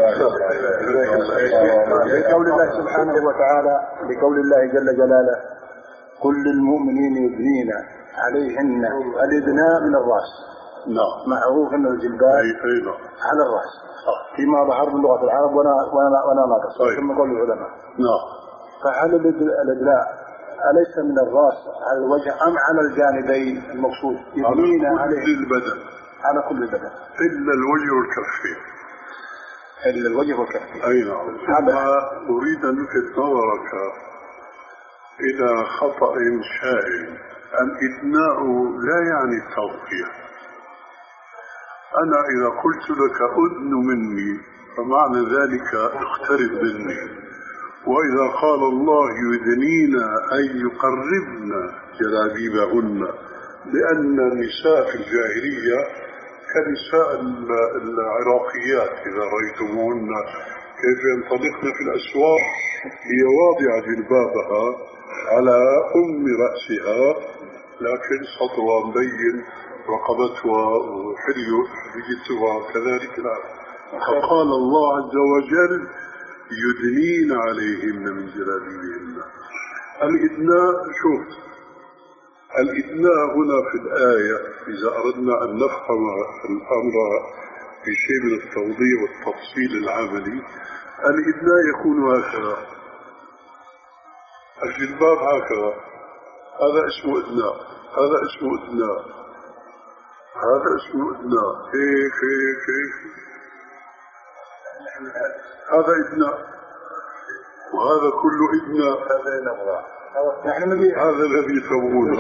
لقول الله سبحانه وتعالى لقول الله جل جلاله كل المؤمنين يدنين عليهن الإدناء من الرأس. نعم. معروف أن الجلباب على الرأس فيما ظهر من لغة العرب وانا وانا وانا ناقص ثم قول العلماء. نعم. فهل الإدلاء أليس من الرأس على الوجه أم على الجانبين المقصود؟ يدنين على كل البدن. على كل البدن إلا الوجه والكفين. إلا الوجه والكفين. أي نعم. أما أريد أن ألفت نظرك إلى خطأ شائع. الإدناء لا يعني التوقيع. أنا إذا قلت لك أدن مني فمعنى ذلك اقترب مني، وإذا قال الله يدنين أي يقربن جلابيبهن، لأن النساء في الجاهلية كنساء العراقيات إذا رأيتموهن كيف ينطلقن في الأسواق هي واضعة جلبابها على أم رأسها لكن صدرها مبين رقبتها وحليتها كذلك. لا. فقال الله عز وجل يدنين عليهن من جلابيبهن. الإدناء شوف الإدناء هنا في الآية إذا أردنا أن نفهم الأمر في شيء من التوضيح والتفصيل العملي، الإدناء يكون هكذا، الجلباب هكذا، هذا اسمه إدناء، هذا اسمه إدناء، هذا اسمه إدناء، هيك هيك هيك، هذا إدناء، وهذا كله إدنى هذا نبغى نحن نبي هذا الذي تبغونه.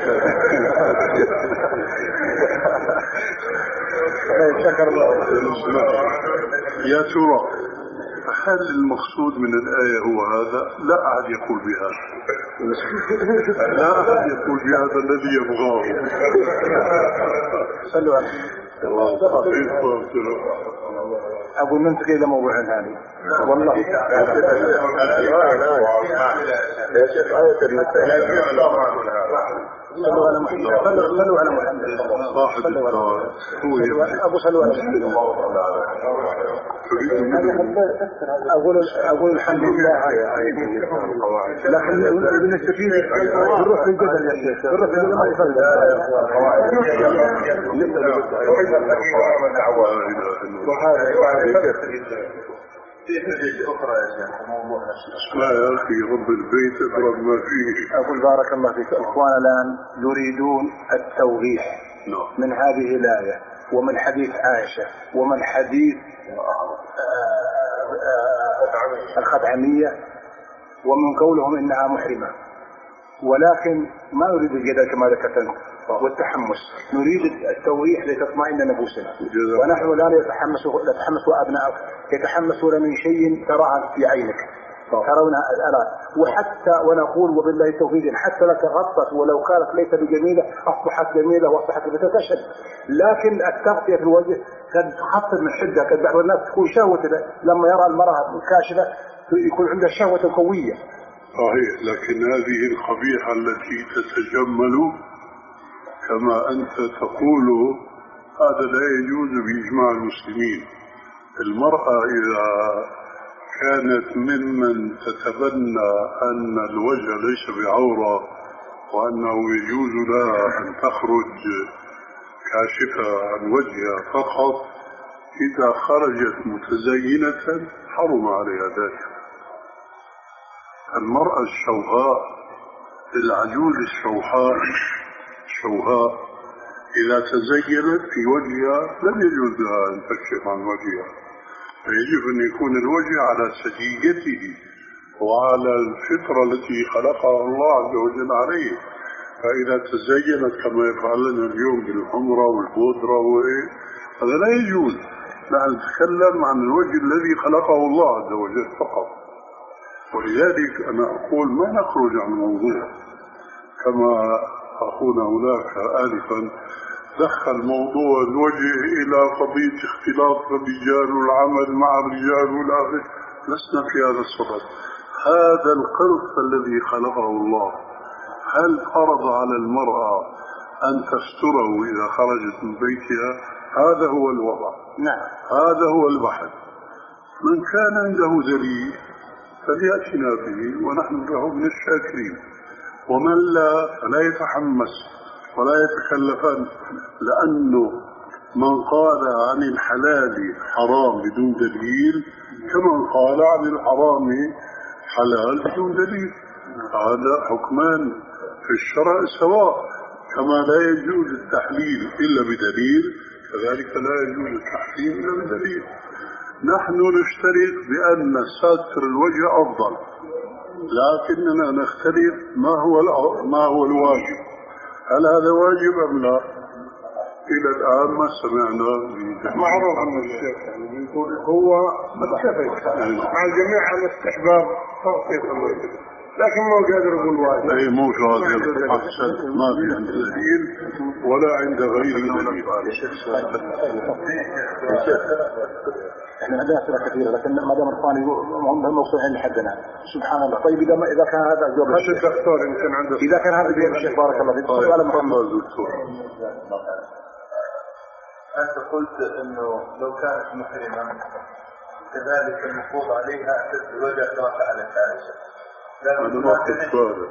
شكر الله. يا ترى هل المقصود من الآية هو هذا؟ لا أحد يقول بهذا. لا أحد يقول بهذا الذي يبغاه. صلوا أقول ننتقل إلى موضوع ثاني. والله يا شيخ آية النساء صلوا على محمد. صلوا على محمد. صاحب الدار هو أبو صلوا على محمد. أقول أقول الحمد لله. لكن بنستفيد بنروح في الجدل يا شيخ. بنروح في الجدل ما يفرق. لا يا أخي رب البيت اضرب ما فيه. أقول بارك الله فيك. إخوانا الآن يريدون التوضيح من هذه الآية ومن حديث عائشة ومن حديث الخدعمية ومن قولهم إنها محرمة، ولكن ما نريد الجدل كما ذكرت والتحمس، نريد التوضيح لتطمئن نفوسنا. ونحن لا نتحمس نتحمس وأبناء يتحمسون من شيء تراه في عينك ترونها الآن، وحتى ونقول وبالله التوفيق حتى لك غطت ولو كانت ليس بجميلة أصبحت جميلة وأصبحت بتتشد، لكن التغطية في الوجه قد تخفض من حدة. قد بعض الناس تكون شهوة لما يرى المرأة الكاشفة يكون عنده شهوة قوية. صحيح، لكن هذه القبيحة التي تتجمل كما أنت تقول هذا لا يجوز بإجماع المسلمين. المرأة إذا كانت ممن تتبنى أن الوجه ليس بعورة وأنه يجوز لها أن تخرج كاشفة عن وجهها فقط، إذا خرجت متزينة حرم عليها ذلك. المرأة الشوهاء العجوز الشوهاء شوهاء إذا تزينت في وجهها لم يجوز لها أن تكشف عن وجهها، فيجب أن يكون الوجه على سجيته وعلى الفطرة التي خلقها الله عز وجل عليه. فإذا تزينت كما يفعلن اليوم بالحمرة والبودرة وإيه هذا لا يجوز. نحن نتكلم عن الوجه الذي خلقه الله عز وجل فقط. ولذلك أنا أقول ما نخرج عن الموضوع كما أخونا هناك آلفا دخل موضوع الوجه إلى قضية اختلاط الرجال والعمل مع الرجال والآخر. لسنا في هذا الصدد. هذا القرص الذي خلقه الله هل فرض على المرأة أن تستره إذا خرجت من بيتها؟ هذا هو الوضع. نعم. هذا هو البحث. من كان عنده دليل فليأتنا به ونحن له من الشاكرين، ومن لا فلا يتحمس ولا يتكلفن، لأنه من قال عن الحلال حرام بدون دليل كمن قال عن الحرام حلال بدون دليل. هذا حكمان في الشرع سواء، كما لا يجوز التحليل إلا بدليل كذلك لا يجوز التحريم إلا بدليل. نحن نشترك بأن ستر الوجه أفضل، لكننا نختلف ما هو ما هو الواجب. هل هذا واجب أم لا؟ إلى الآن ما سمعنا. معروف أن الشيخ يعني يقول هو متفق مع الجميع على استحباب تغطية الوجه، لكن ما قادر يقول واجب. أي مو قادر. أحسن، ما في عند دليل ولا عند غيره دليل. احنا عندنا أسئلة كثيرة لكن ما دام الثاني هم موصولين لحدنا. سبحان الله. طيب إذا إذا كان هذا جواب الدكتور يمكن عنده إذا كان هذا جواب الشيخ بارك الله فيك. تفضل على محمد دكتور. أنت قلت إنه لو كانت محرمة كذلك المفروض عليها سد الوجه كما فعلت عائشة. هذا ما تفضل.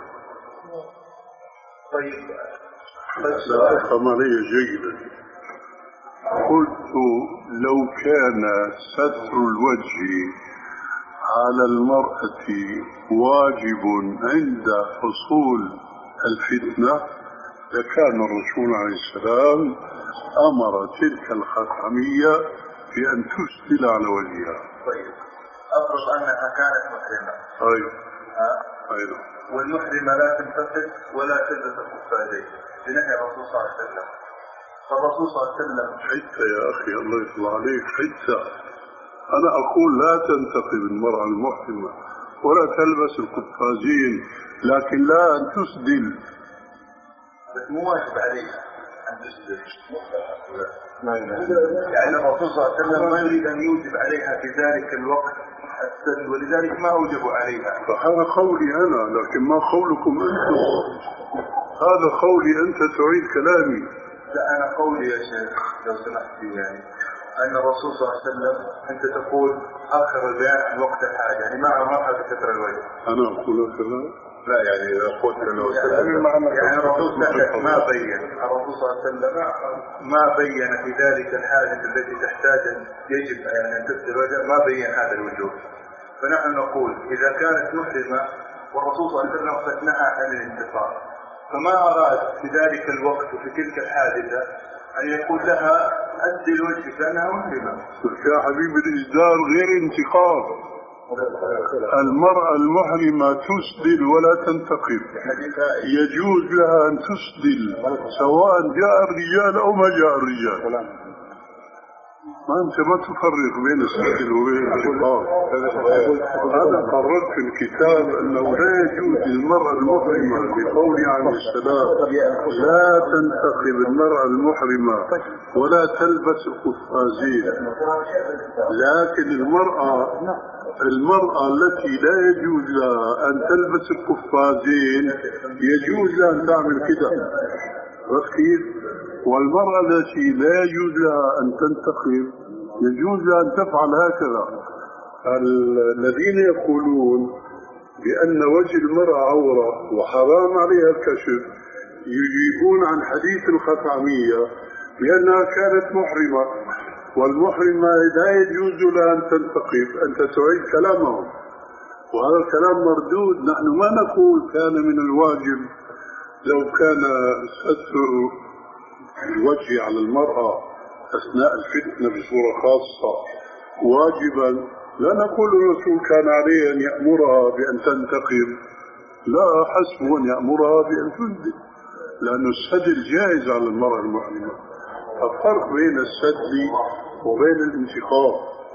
طيب. لا أفهم علي جيدا. قلت لو كان ستر الوجه على المرأة واجب عند حصول الفتنة لكان الرسول عليه السلام أمر تلك الخاتمية بأن تسدل على وجهها. طيب. نفرض أنها كانت محرمة. أيوة. أيوة. والمحرمة لا تنتقد ولا تلبس القفازين بنهي الرسول صلى الله عليه وسلم. فالرسول صلى الله عليه وسلم حتى يا أخي الله يطلع عليك حتى أنا أقول لا تنتقد المرأة المحرمة ولا تلبس القفازين، لكن لا أن تسدل. بس مو واجب عليها أن تسدل. يعني الرسول صلى الله عليه وسلم ما يريد أن يوجب عليها في ذلك الوقت السدل، ولذلك ما أوجبوا عليها. فهذا قولي أنا، لكن ما قولكم أنتم. هذا قولي، أنت تعيد كلامي. لا أنا قولي يا شيخ لو سمحت يعني أن الرسول صلى الله عليه وسلم أنت تقول آخر البيان عن وقت الحاجة، يعني ما ما هذا كثر الوجه. أنا أقول كذا. لا يعني إذا قلت أنه يعني الرسول ما بين الرسول صلى الله عليه وسلم ما بين في ذلك الحاجة التي تحتاج يجب يعني أن تسدل الوجه، ما بين هذا الوجوب. فنحن نقول إذا كانت محرمة والرسول صلى الله عليه وسلم قد نهى عن الانتصار، فما أراد في ذلك الوقت وفي تلك الحادثة أن يقول لها أسدل وجهك لأنها محرمة. يا حبيبي الإسدال غير انتقام. المرأة المحرمة تسدل ولا تنتقم، يجوز لها أن تسدل سواء جاء الرجال أو ما جاء الرجال. ما أنت ما تفرق بين السدل وبين الانتقام. أنا قررت في الكتاب أنه لا يجوز للمرأة المحرمة بقول عليه السلام لا تنتقم المرأة المحرمة ولا تلبس القفازين، لكن المرأة المرأة التي لا يجوز لها أن تلبس القفازين يجوز لها أن تعمل كده. كيف؟ والمرأة التي لا يجوز لها أن تنتقم يجوز لها أن تفعل هكذا. الذين يقولون بأن وجه المرأة عورة وحرام عليها الكشف يجيبون عن حديث الخثعمية بأنها كانت محرمة، والمحرمة لا يجوز لها أن تنتقب. أنت تعيد كلامهم وهذا الكلام مردود. نحن ما نقول كان من الواجب لو كان ستر الوجه على المرأة أثناء الفتنة بصورة خاصة واجبا، لا نقول الرسول كان عليه أن يأمرها بأن تنتقب، لا، حسب أن يأمرها بأن تسدل، لأن السدل جائز على المرأة المحرمة. الفرق بين السدل وبين الانتقام.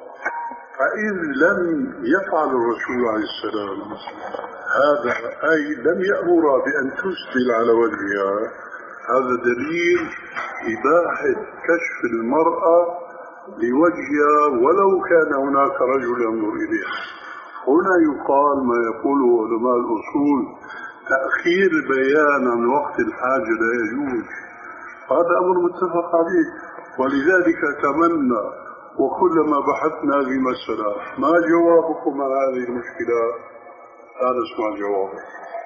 فإذ لم يفعل الرسول عليه السلام هذا، أي لم يأمرها بأن تسدل على وجهها، هذا دليل إباحة كشف المرأة لوجهها ولو كان هناك رجل ينظر إليها. هنا يقال ما يقوله علماء الأصول تأخير بيان عن وقت الحاجة لا يجوز، هذا أمر متفق عليه. ولذلك أتمنى وكلما بحثنا هذه المسألة ما جوابكم عن هذه المشكلة، هذا اسمع جوابه.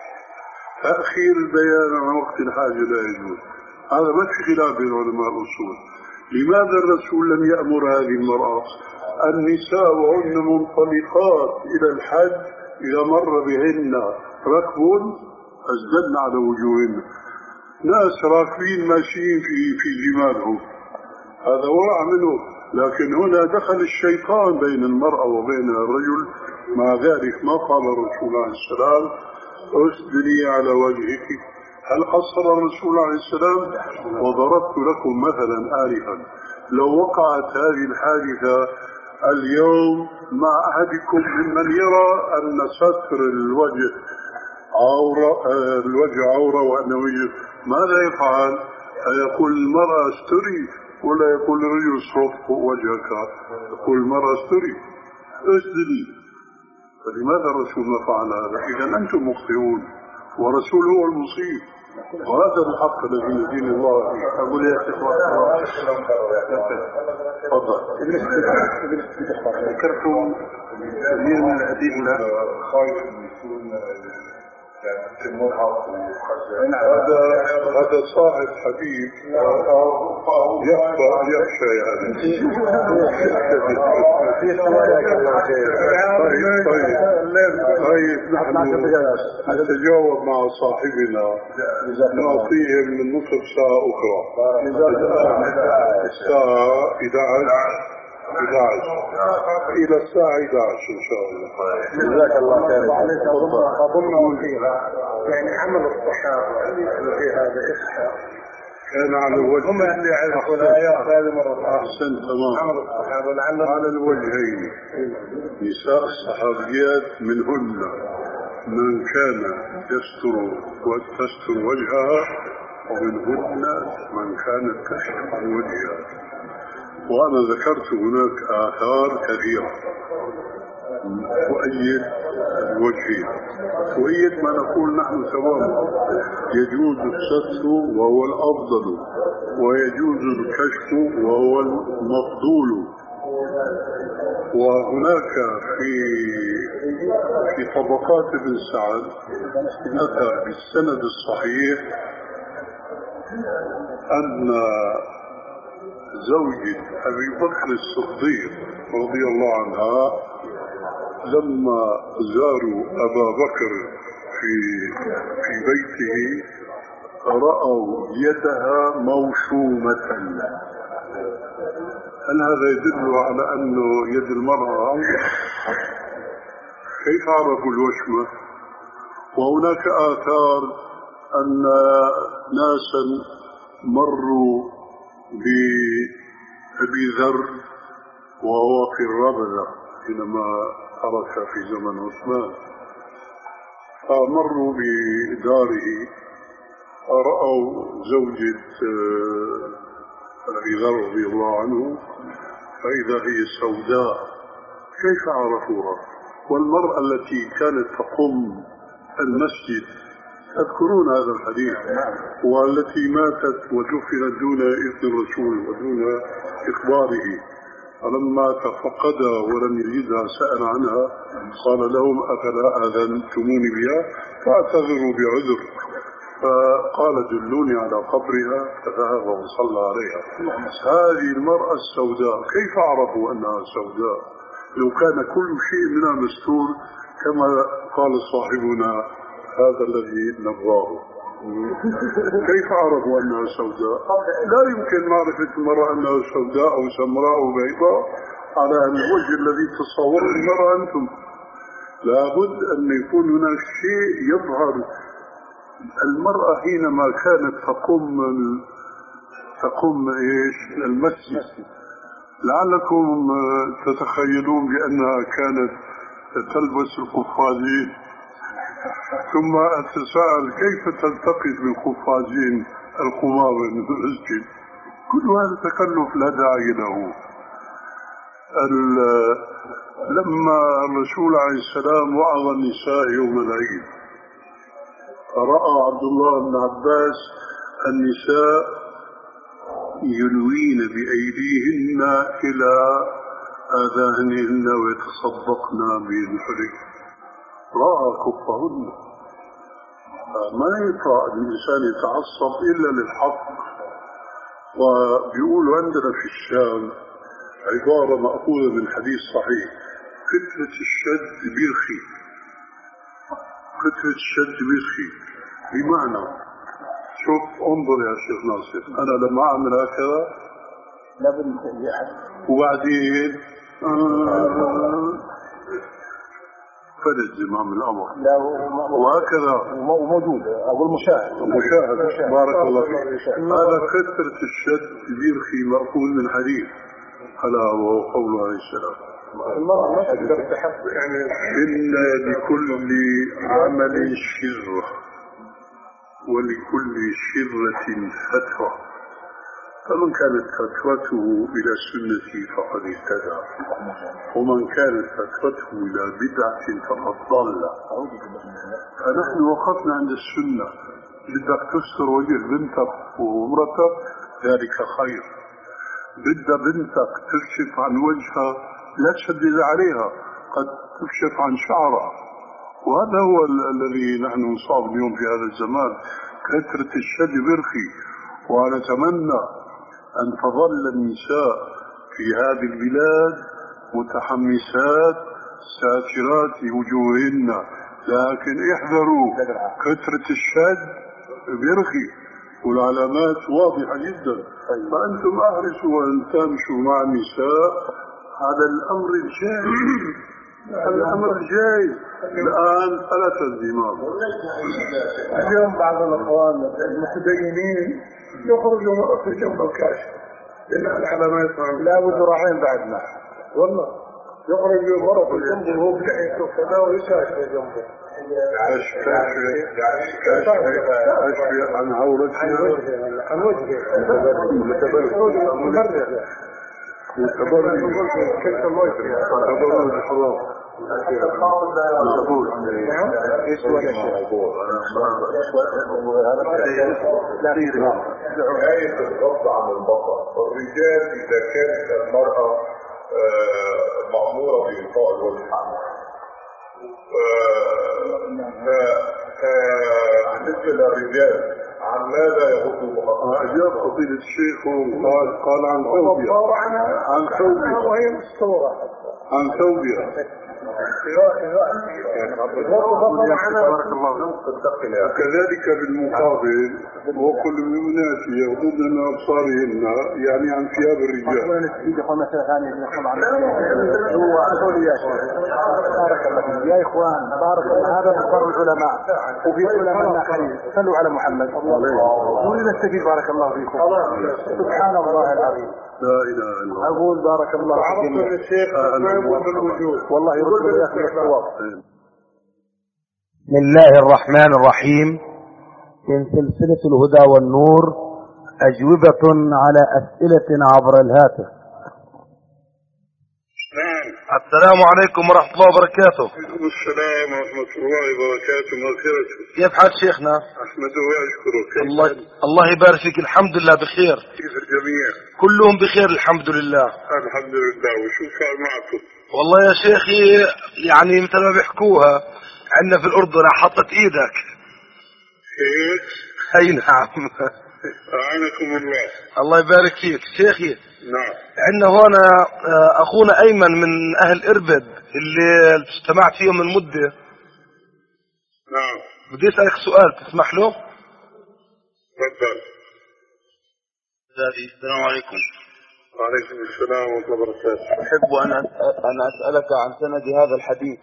تأخير البيان عن وقت الحاجة لا يجوز، هذا ما في خلاف بين علماء الأصول. لماذا الرسول لم يأمر هذه المرأة؟ النساء وهن منطلقات إلى الحج إذا مر بهن ركب أسدلن على وجوهن، ناس راكبين ماشيين في في جمالهم، هذا ورع منه. لكن هنا دخل الشيطان بين المرأة وبين الرجل. مع ذلك ما قال الرسول عليه السلام أسدلي على وجهك. هل قصر الرسول عليه السلام؟ وضربت لكم مثلا آلفا، لو وقعت هذه الحادثة اليوم مع أحدكم ممن يرى أن ستر الوجه عورة، الوجه عورة وأن وجه، ماذا يفعل؟ يقول المرأة استري ولا يقول الرجل صف وجهك؟ يقول المرأة استري اسدلي. فلماذا الرسول ما فعل هذا؟ إذا أنتم مخطئون ورسول هو المصيب، وهذا الحق الذي دين الله. أقول يا أخي تفضل. ذكرتم كثير من الأدلة هذا هذا صاحب حبيب يخفى يخشى يعني. طيب طيب طيب نحن نتجاوب مع صاحبنا، نعطيه من نصف ساعة أخرى. الساعة إحدى عشر إحدى عشر إلى الساعة إحدى عشر إن شاء الله. جزاك الله خير. أظن فيها يعني عمل الصحابة في هذا إصحاح كان على الوجه هم اللي يعرفون الآيات هذه مرة أحسن تمام عمل الصحابة لعل على الوجهين. نساء الصحابيات منهن من كان يستر وتستر وجهها ومنهن من كانت تكشف عن وجهها. وأنا ذكرت هناك آثار كثيرة تؤيد الوجهين، تؤيد ما نقول نحن تماما. يجوز الستر وهو الأفضل، ويجوز الكشف وهو المفضول. وهناك في في طبقات ابن سعد أتى بالسند الصحيح أن زوجة أبي بكر الصديق رضي الله عنها لما زاروا أبا بكر في في بيته رأوا يدها موشومة. هل هذا يدل على أنه يد المرأة؟ كيف عرفوا الوشمة؟ وهناك آثار أن ناسا مروا بأبي ذر وهو في الربذة حينما حرك في زمن عثمان، فمروا بداره رأوا زوجة أبي ذر رضي الله عنه فإذا هي سوداء. كيف عرفوها؟ والمرأة التي كانت تقوم المسجد تذكرون هذا الحديث، والتي ماتت ودفنت دون إذن الرسول ودون إخباره، فلما تفقدها ولم يجدها سأل عنها قال لهم أفلا آذنتموني بها فاعتذروا بعذر، فقال دلوني على قبرها فذهب وصلى عليها. هذه المرأة السوداء كيف عرفوا أنها سوداء لو كان كل شيء منها مستور كما قال صاحبنا هذا الذي نبغاه؟ كيف عرفوا أنها سوداء؟ لا يمكن معرفة المرأة أنها سوداء أو سمراء أو بيضاء على الوجه الذي تصور المرأة أنتم. لابد أن يكون هناك شيء يظهر. المرأة حينما كانت تقوم تقوم إيش المسجد لعلكم تتخيلون بأنها كانت تلبس القفازين، ثم أتساءل كيف تلتقط بالقفازين القمامة من المسجد؟ كل هذا تكلف لا داعي له. لما الرسول عليه السلام وعظ النساء يوم العيد رأى عبد الله بن عباس النساء يلوين بأيديهن إلى آذانهن ويتصدقن بالحلي، رأى كفهن. ما ينفع الإنسان يتعصب إلا للحق. وبيقولوا عندنا في الشام عبارة مأخوذة من حديث صحيح: كثرة الشد بيرخي. كثرة الشد بيرخي بمعنى، شوف انظر يا شيخ ناصر، أنا لما أعمل هكذا وبعدين فلزم عن الأمر وهكذا موجود أقول مشاهد مشاهد. بارك الله فيك. هذا كثرة الشد بيرخي مأخوذ من حديث ألا وهو قوله عليه السلام: المرأة ما تقدر تحب يعني إن لكل عمل شرة ولكل شرة فتوى، فمن كانت فتوته إلى السنة فقد اهتدى، ومن كانت فتوته إلى بدعة فقد ضل. فنحن وقفنا عند السنة. بدك تستر وجه بنتك ومرتك ذلك خير، بدك بنتك تكشف عن وجهها لا تشدد عليها، قد تكشف عن شعرها. وهذا هو الذي نحن نصاب اليوم في هذا الزمان، كثرة الشد برخي. ونتمنى أن تظل النساء في هذه البلاد متحمسات ساترات وجوههن، لكن احذروا كثرة الشد برخي والعلامات واضحة جدا. فأنتم أحرصوا أن تمشوا مع النساء هذا الأمر الجاي. الأمر الجاي الآن فلا تنظيمات. اليوم بعض الأخوان المتدينين يخرجوا في جنب الكاشف لأن هذا ما يسمع. لا وزراعين بعدنا والله يخرج مرة في جنبه وهو بلحيته كذا ويكاشف جنبه. أشفي عن عورتها عن وجهه متبرج وتبرج كيف الوجه تبرج الحرام. ايش هو نهاية الغض عن البصر. الرجال إذا كانت المرأة مأمورة بإلقاء الوجه فبالنسبة للرجال عن ماذا يغضوا؟ أجاب فضيلة الشيخ قال قال عن ثوبها عن ثوبها وهي مستورة عن ثوبها. وكذلك بالمقابل وكل المؤمنات يغضضن من أبصارهن يعني عن ثياب الرجال. بارك الله يا إخوان بارك الله. هذا مقر العلماء وفي علماء آخرين صلوا على محمد ونستفيد. بارك الله فيكم. سبحان الله العظيم. لا إله إلا الله. أقول بارك الله فيكم الشيخ والله يرد بالأخذ الصواب. بسم الله الرحمن الرحيم. من سلسلة الهدى والنور أجوبة على أسئلة عبر الهاتف. السلام عليكم ورحمة الله وبركاته. وعليكم السلام ورحمة الله وبركاته. مغفرته. كيف حال شيخنا؟ أحمده وأشكره. الله الله يبارك فيك. الحمد لله بخير. كيف الجميع؟ كلهم بخير الحمد لله. الحمد لله. وشو صار معكم؟ والله يا شيخي يعني مثل ما بيحكوها عندنا في الأردن حطت إيدك. ايه؟ أي نعم. أعانكم الله. الله يبارك فيك شيخي. نعم. عندنا هنا أخونا أيمن من أهل إربد اللي اجتمعت فيهم من مدة. نعم. بدي أسألك سؤال تسمح له؟ تفضل. السلام عليكم. وعليكم السلام ورحمة الله وبركاته. أحب أن أن أسألك عن سند هذا الحديث.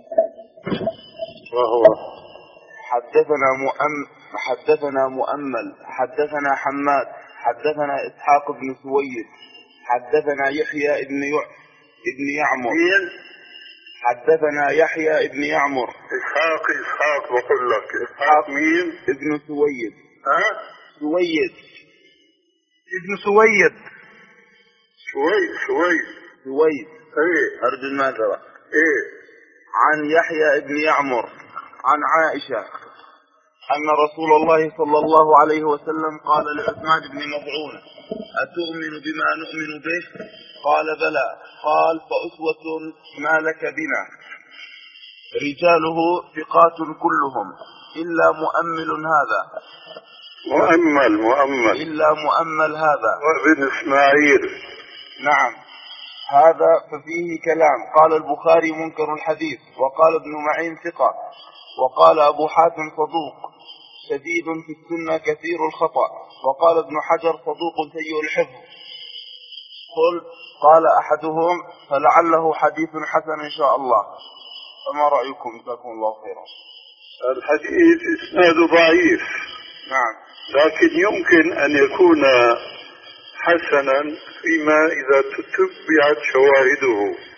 وهو حدثنا مؤمل حدثنا مؤمل حدثنا حماد حدثنا إسحاق بن سويد حدثنا يحيى ابن ي... ابن يعمر. حدثنا يحيى ابن يعمر. إسحاق إسحاق بقول لك إسحاق مين؟ ابن سويد. ها؟ سويد ابن سويد شوي شوي سويد. ايه أرجو المعذرة. ايه. عن يحيى ابن يعمر عن عائشة أن رسول الله صلى الله عليه وسلم قال لعثمان بن مظعون أتؤمن بما نؤمن به؟ قال بلى. قال فأسوة ما لك بنا. رجاله ثقات كلهم إلا مؤمل هذا. مؤمل مؤمل إلا مؤمل هذا وابن إسماعيل. نعم. هذا ففيه كلام. قال البخاري منكر الحديث وقال ابن معين ثقة وقال أبو حاتم صدوق شديد في السنة كثير الخطأ وقال ابن حجر صدوق سيء الحفظ. قل قال أحدهم فلعله حديث حسن إن شاء الله. فما رأيكم؟ جزاكم الله خيرا. الحديث إسناده ضعيف. نعم. لكن يمكن أن يكون حسنا فيما إذا تتبعت شواهده.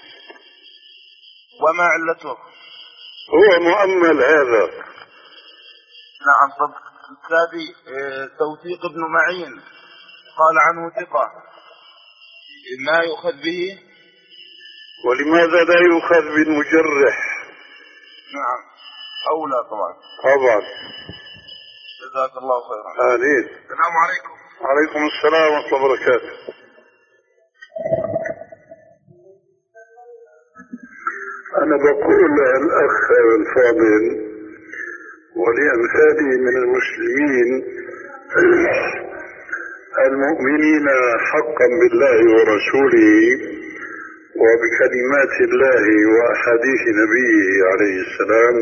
وما علته؟ هو مؤمل هذا. نعم. طب الثاني توثيق ابن معين قال عنه ثقة ما يؤخذ به. ولماذا لا يؤخذ بالمجرح؟ نعم أولى طبعا. طبعا. جزاك الله خيرا. آمين. السلام عليكم. وعليكم السلام ورحمة الله وبركاته. أنا بقول الأخ الفاضل ولأمثالي من المسلمين المؤمنين حقا بالله ورسوله وبكلمات الله وأحاديث نبيه عليه السلام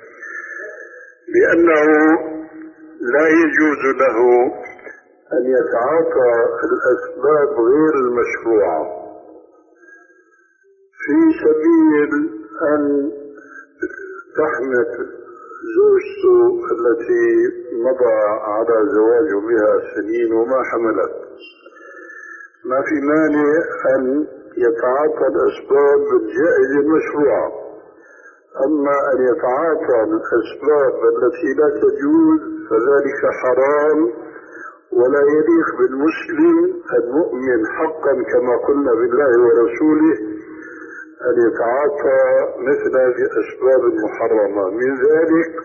بأنه لا يجوز له أن يتعاطى الأسباب غير المشروعة. في سبيل أن تحمل زوجته التي مضى على زواجه بها سنين وما حملت، ما في مانع أن يتعاطى الأسباب الجائزة المشروعة. أما أن يتعاطى الأسباب التي لا تجوز فذلك حرام، ولا يليق بالمسلم المؤمن حقا كما قلنا بالله ورسوله أن يتعاطى مثل هذه الأسباب المحرمة. من ذلك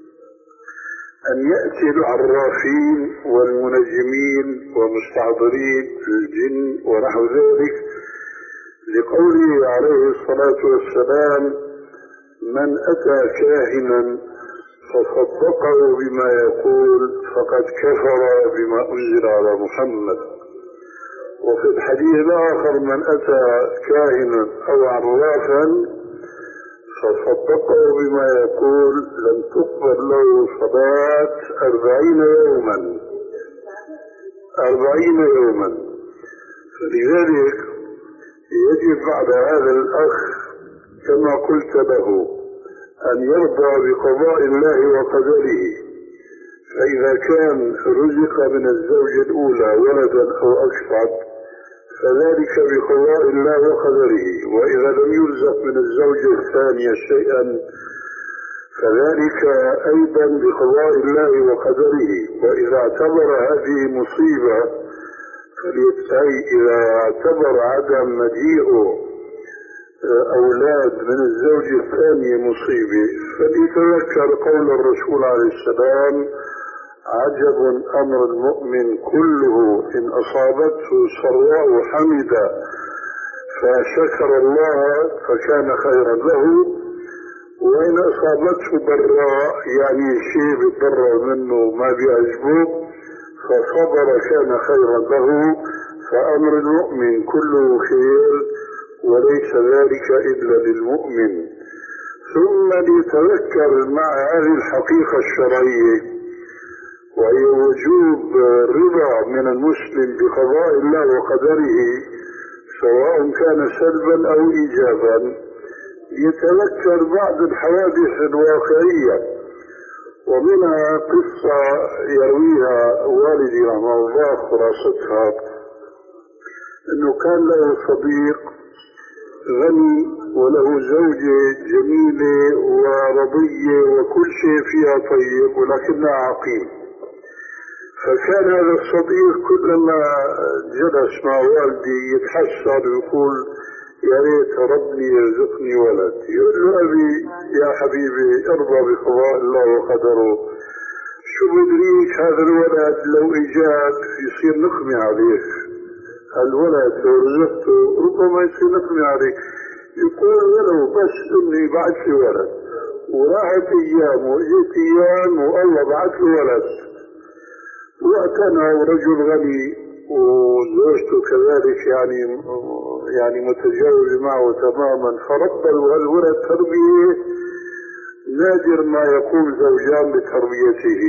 أن يأتي العرافين والمنجمين ومستحضرين الجن ونحو ذلك، لقوله عليه الصلاة والسلام: من أتى كاهنا فصدقه بما يقول فقد كفر بما أنزل على محمد. وفي الحديث الآخر: من أتى كاهنا أو عرافا فصدقه بما يقول لم تقبل له صلاة أربعين يوما أربعين يوما. فلذلك يجب بعد هذا الأخ كما قلت له أن يرضى بقضاء الله وقدره، فإذا كان رزق من الزوجة الأولى ولدا أو أكثر فذلك بقضاء الله وقدره، وإذا لم يرزق من الزوجة الثانية شيئا فذلك أيضا بقضاء الله وقدره. وإذا اعتبر هذه مصيبة فليتعي، إذا اعتبر عدم مجيئه أولاد من الزوجة الثانية مصيبة فليتذكر قول الرسول عليه السلام: عجب أمر المؤمن كله، إن أصابته سراء حمد فشكر الله فكان خيرا له، وإن أصابته ضراء يعني شيء بيتضرر منه ما بيعجبه فصبر كان خيرا له. فأمر المؤمن كله خير وليس ذلك إلا للمؤمن. ثم ليتذكر مع هذه الحقيقة الشرعية وهي وجوب الرضا من المسلم بقضاء الله وقدره سواء كان سلبا أو إيجابا، يتذكر بعض الحوادث الواقعية. ومنها قصة يرويها والدي رحمه الله خلاصتها: أنه كان له صديق غني وله زوجة جميلة ورضية وكل شيء فيها طيب ولكنها عقيم. فكان هذا الصديق كلما جلس مع والدي يتحسر ويقول: يا ريت ربي يرزقني ولد. يقول له: أبي يا حبيبي ارضى بقضاء الله وقدره، شو بدريك هذا الولد لو إجاك يصير نقمة عليك، الولد لو رزقته ربما يصير نقمة عليك. يقول: ولو بس اني بعث لي ولد. وراحت ايام واجت ايام والله بعث له ولد، واعتنى رجل غني وزوجته كذلك يعني يعني متجاوز معه تماما، فربى الولد تربيه نادر ما يقوم زوجان بتربيته.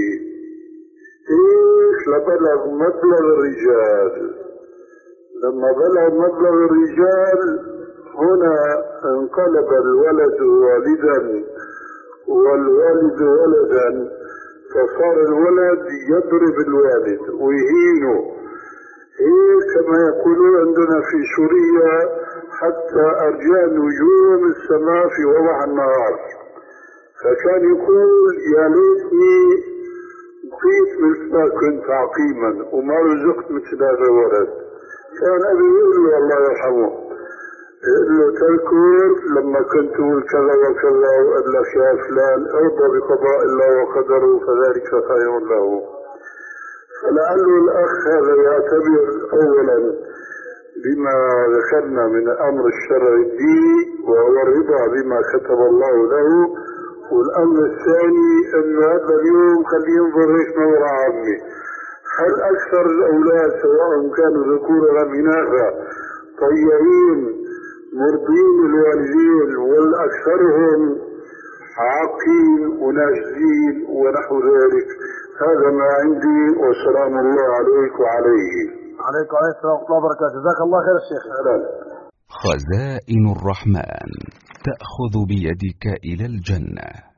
ايش لبلغ مبلغ الرجال. لما بلغ مبلغ الرجال هنا انقلب الولد والدا والوالد ولدا، فصار الولد يضرب الوالد ويهينه. إيه كما يقولون عندنا في سوريا: حتى أرجاء نجوم السماء في وضع النهار. فكان يقول: يا ليتني بقيت مثل ما كنت عقيما وما رزقت مثل هذا الولد. كان أبي يقول له الله يرحمه، يقول له: تذكر لما كنت تقول كذا وكذا وقال لك يا فلان ارضى بقضاء الله وقدره فذلك خير له. فلعله الأخ هذا يعتبر أولا بما ذكرنا من أمر الشرع الديني وهو الرضا بما كتب الله له، والأمر الثاني أن هذا اليوم خليه ينظر هيك نظرة عامة: هل أكثر الأولاد سواء كانوا ذكورا أم إناثا طيبين مرضين الوالدين والأكثرهم عاقين وناجزين ونحو ذلك؟ هذا ما عندي، والسلام الله عليك وعليه. عليكم وعليكم السلام ورحمة الله وبركاته. جزاك الله خير الشيخ. أهلا. خزائن الرحمن تأخذ بيدك إلى الجنة.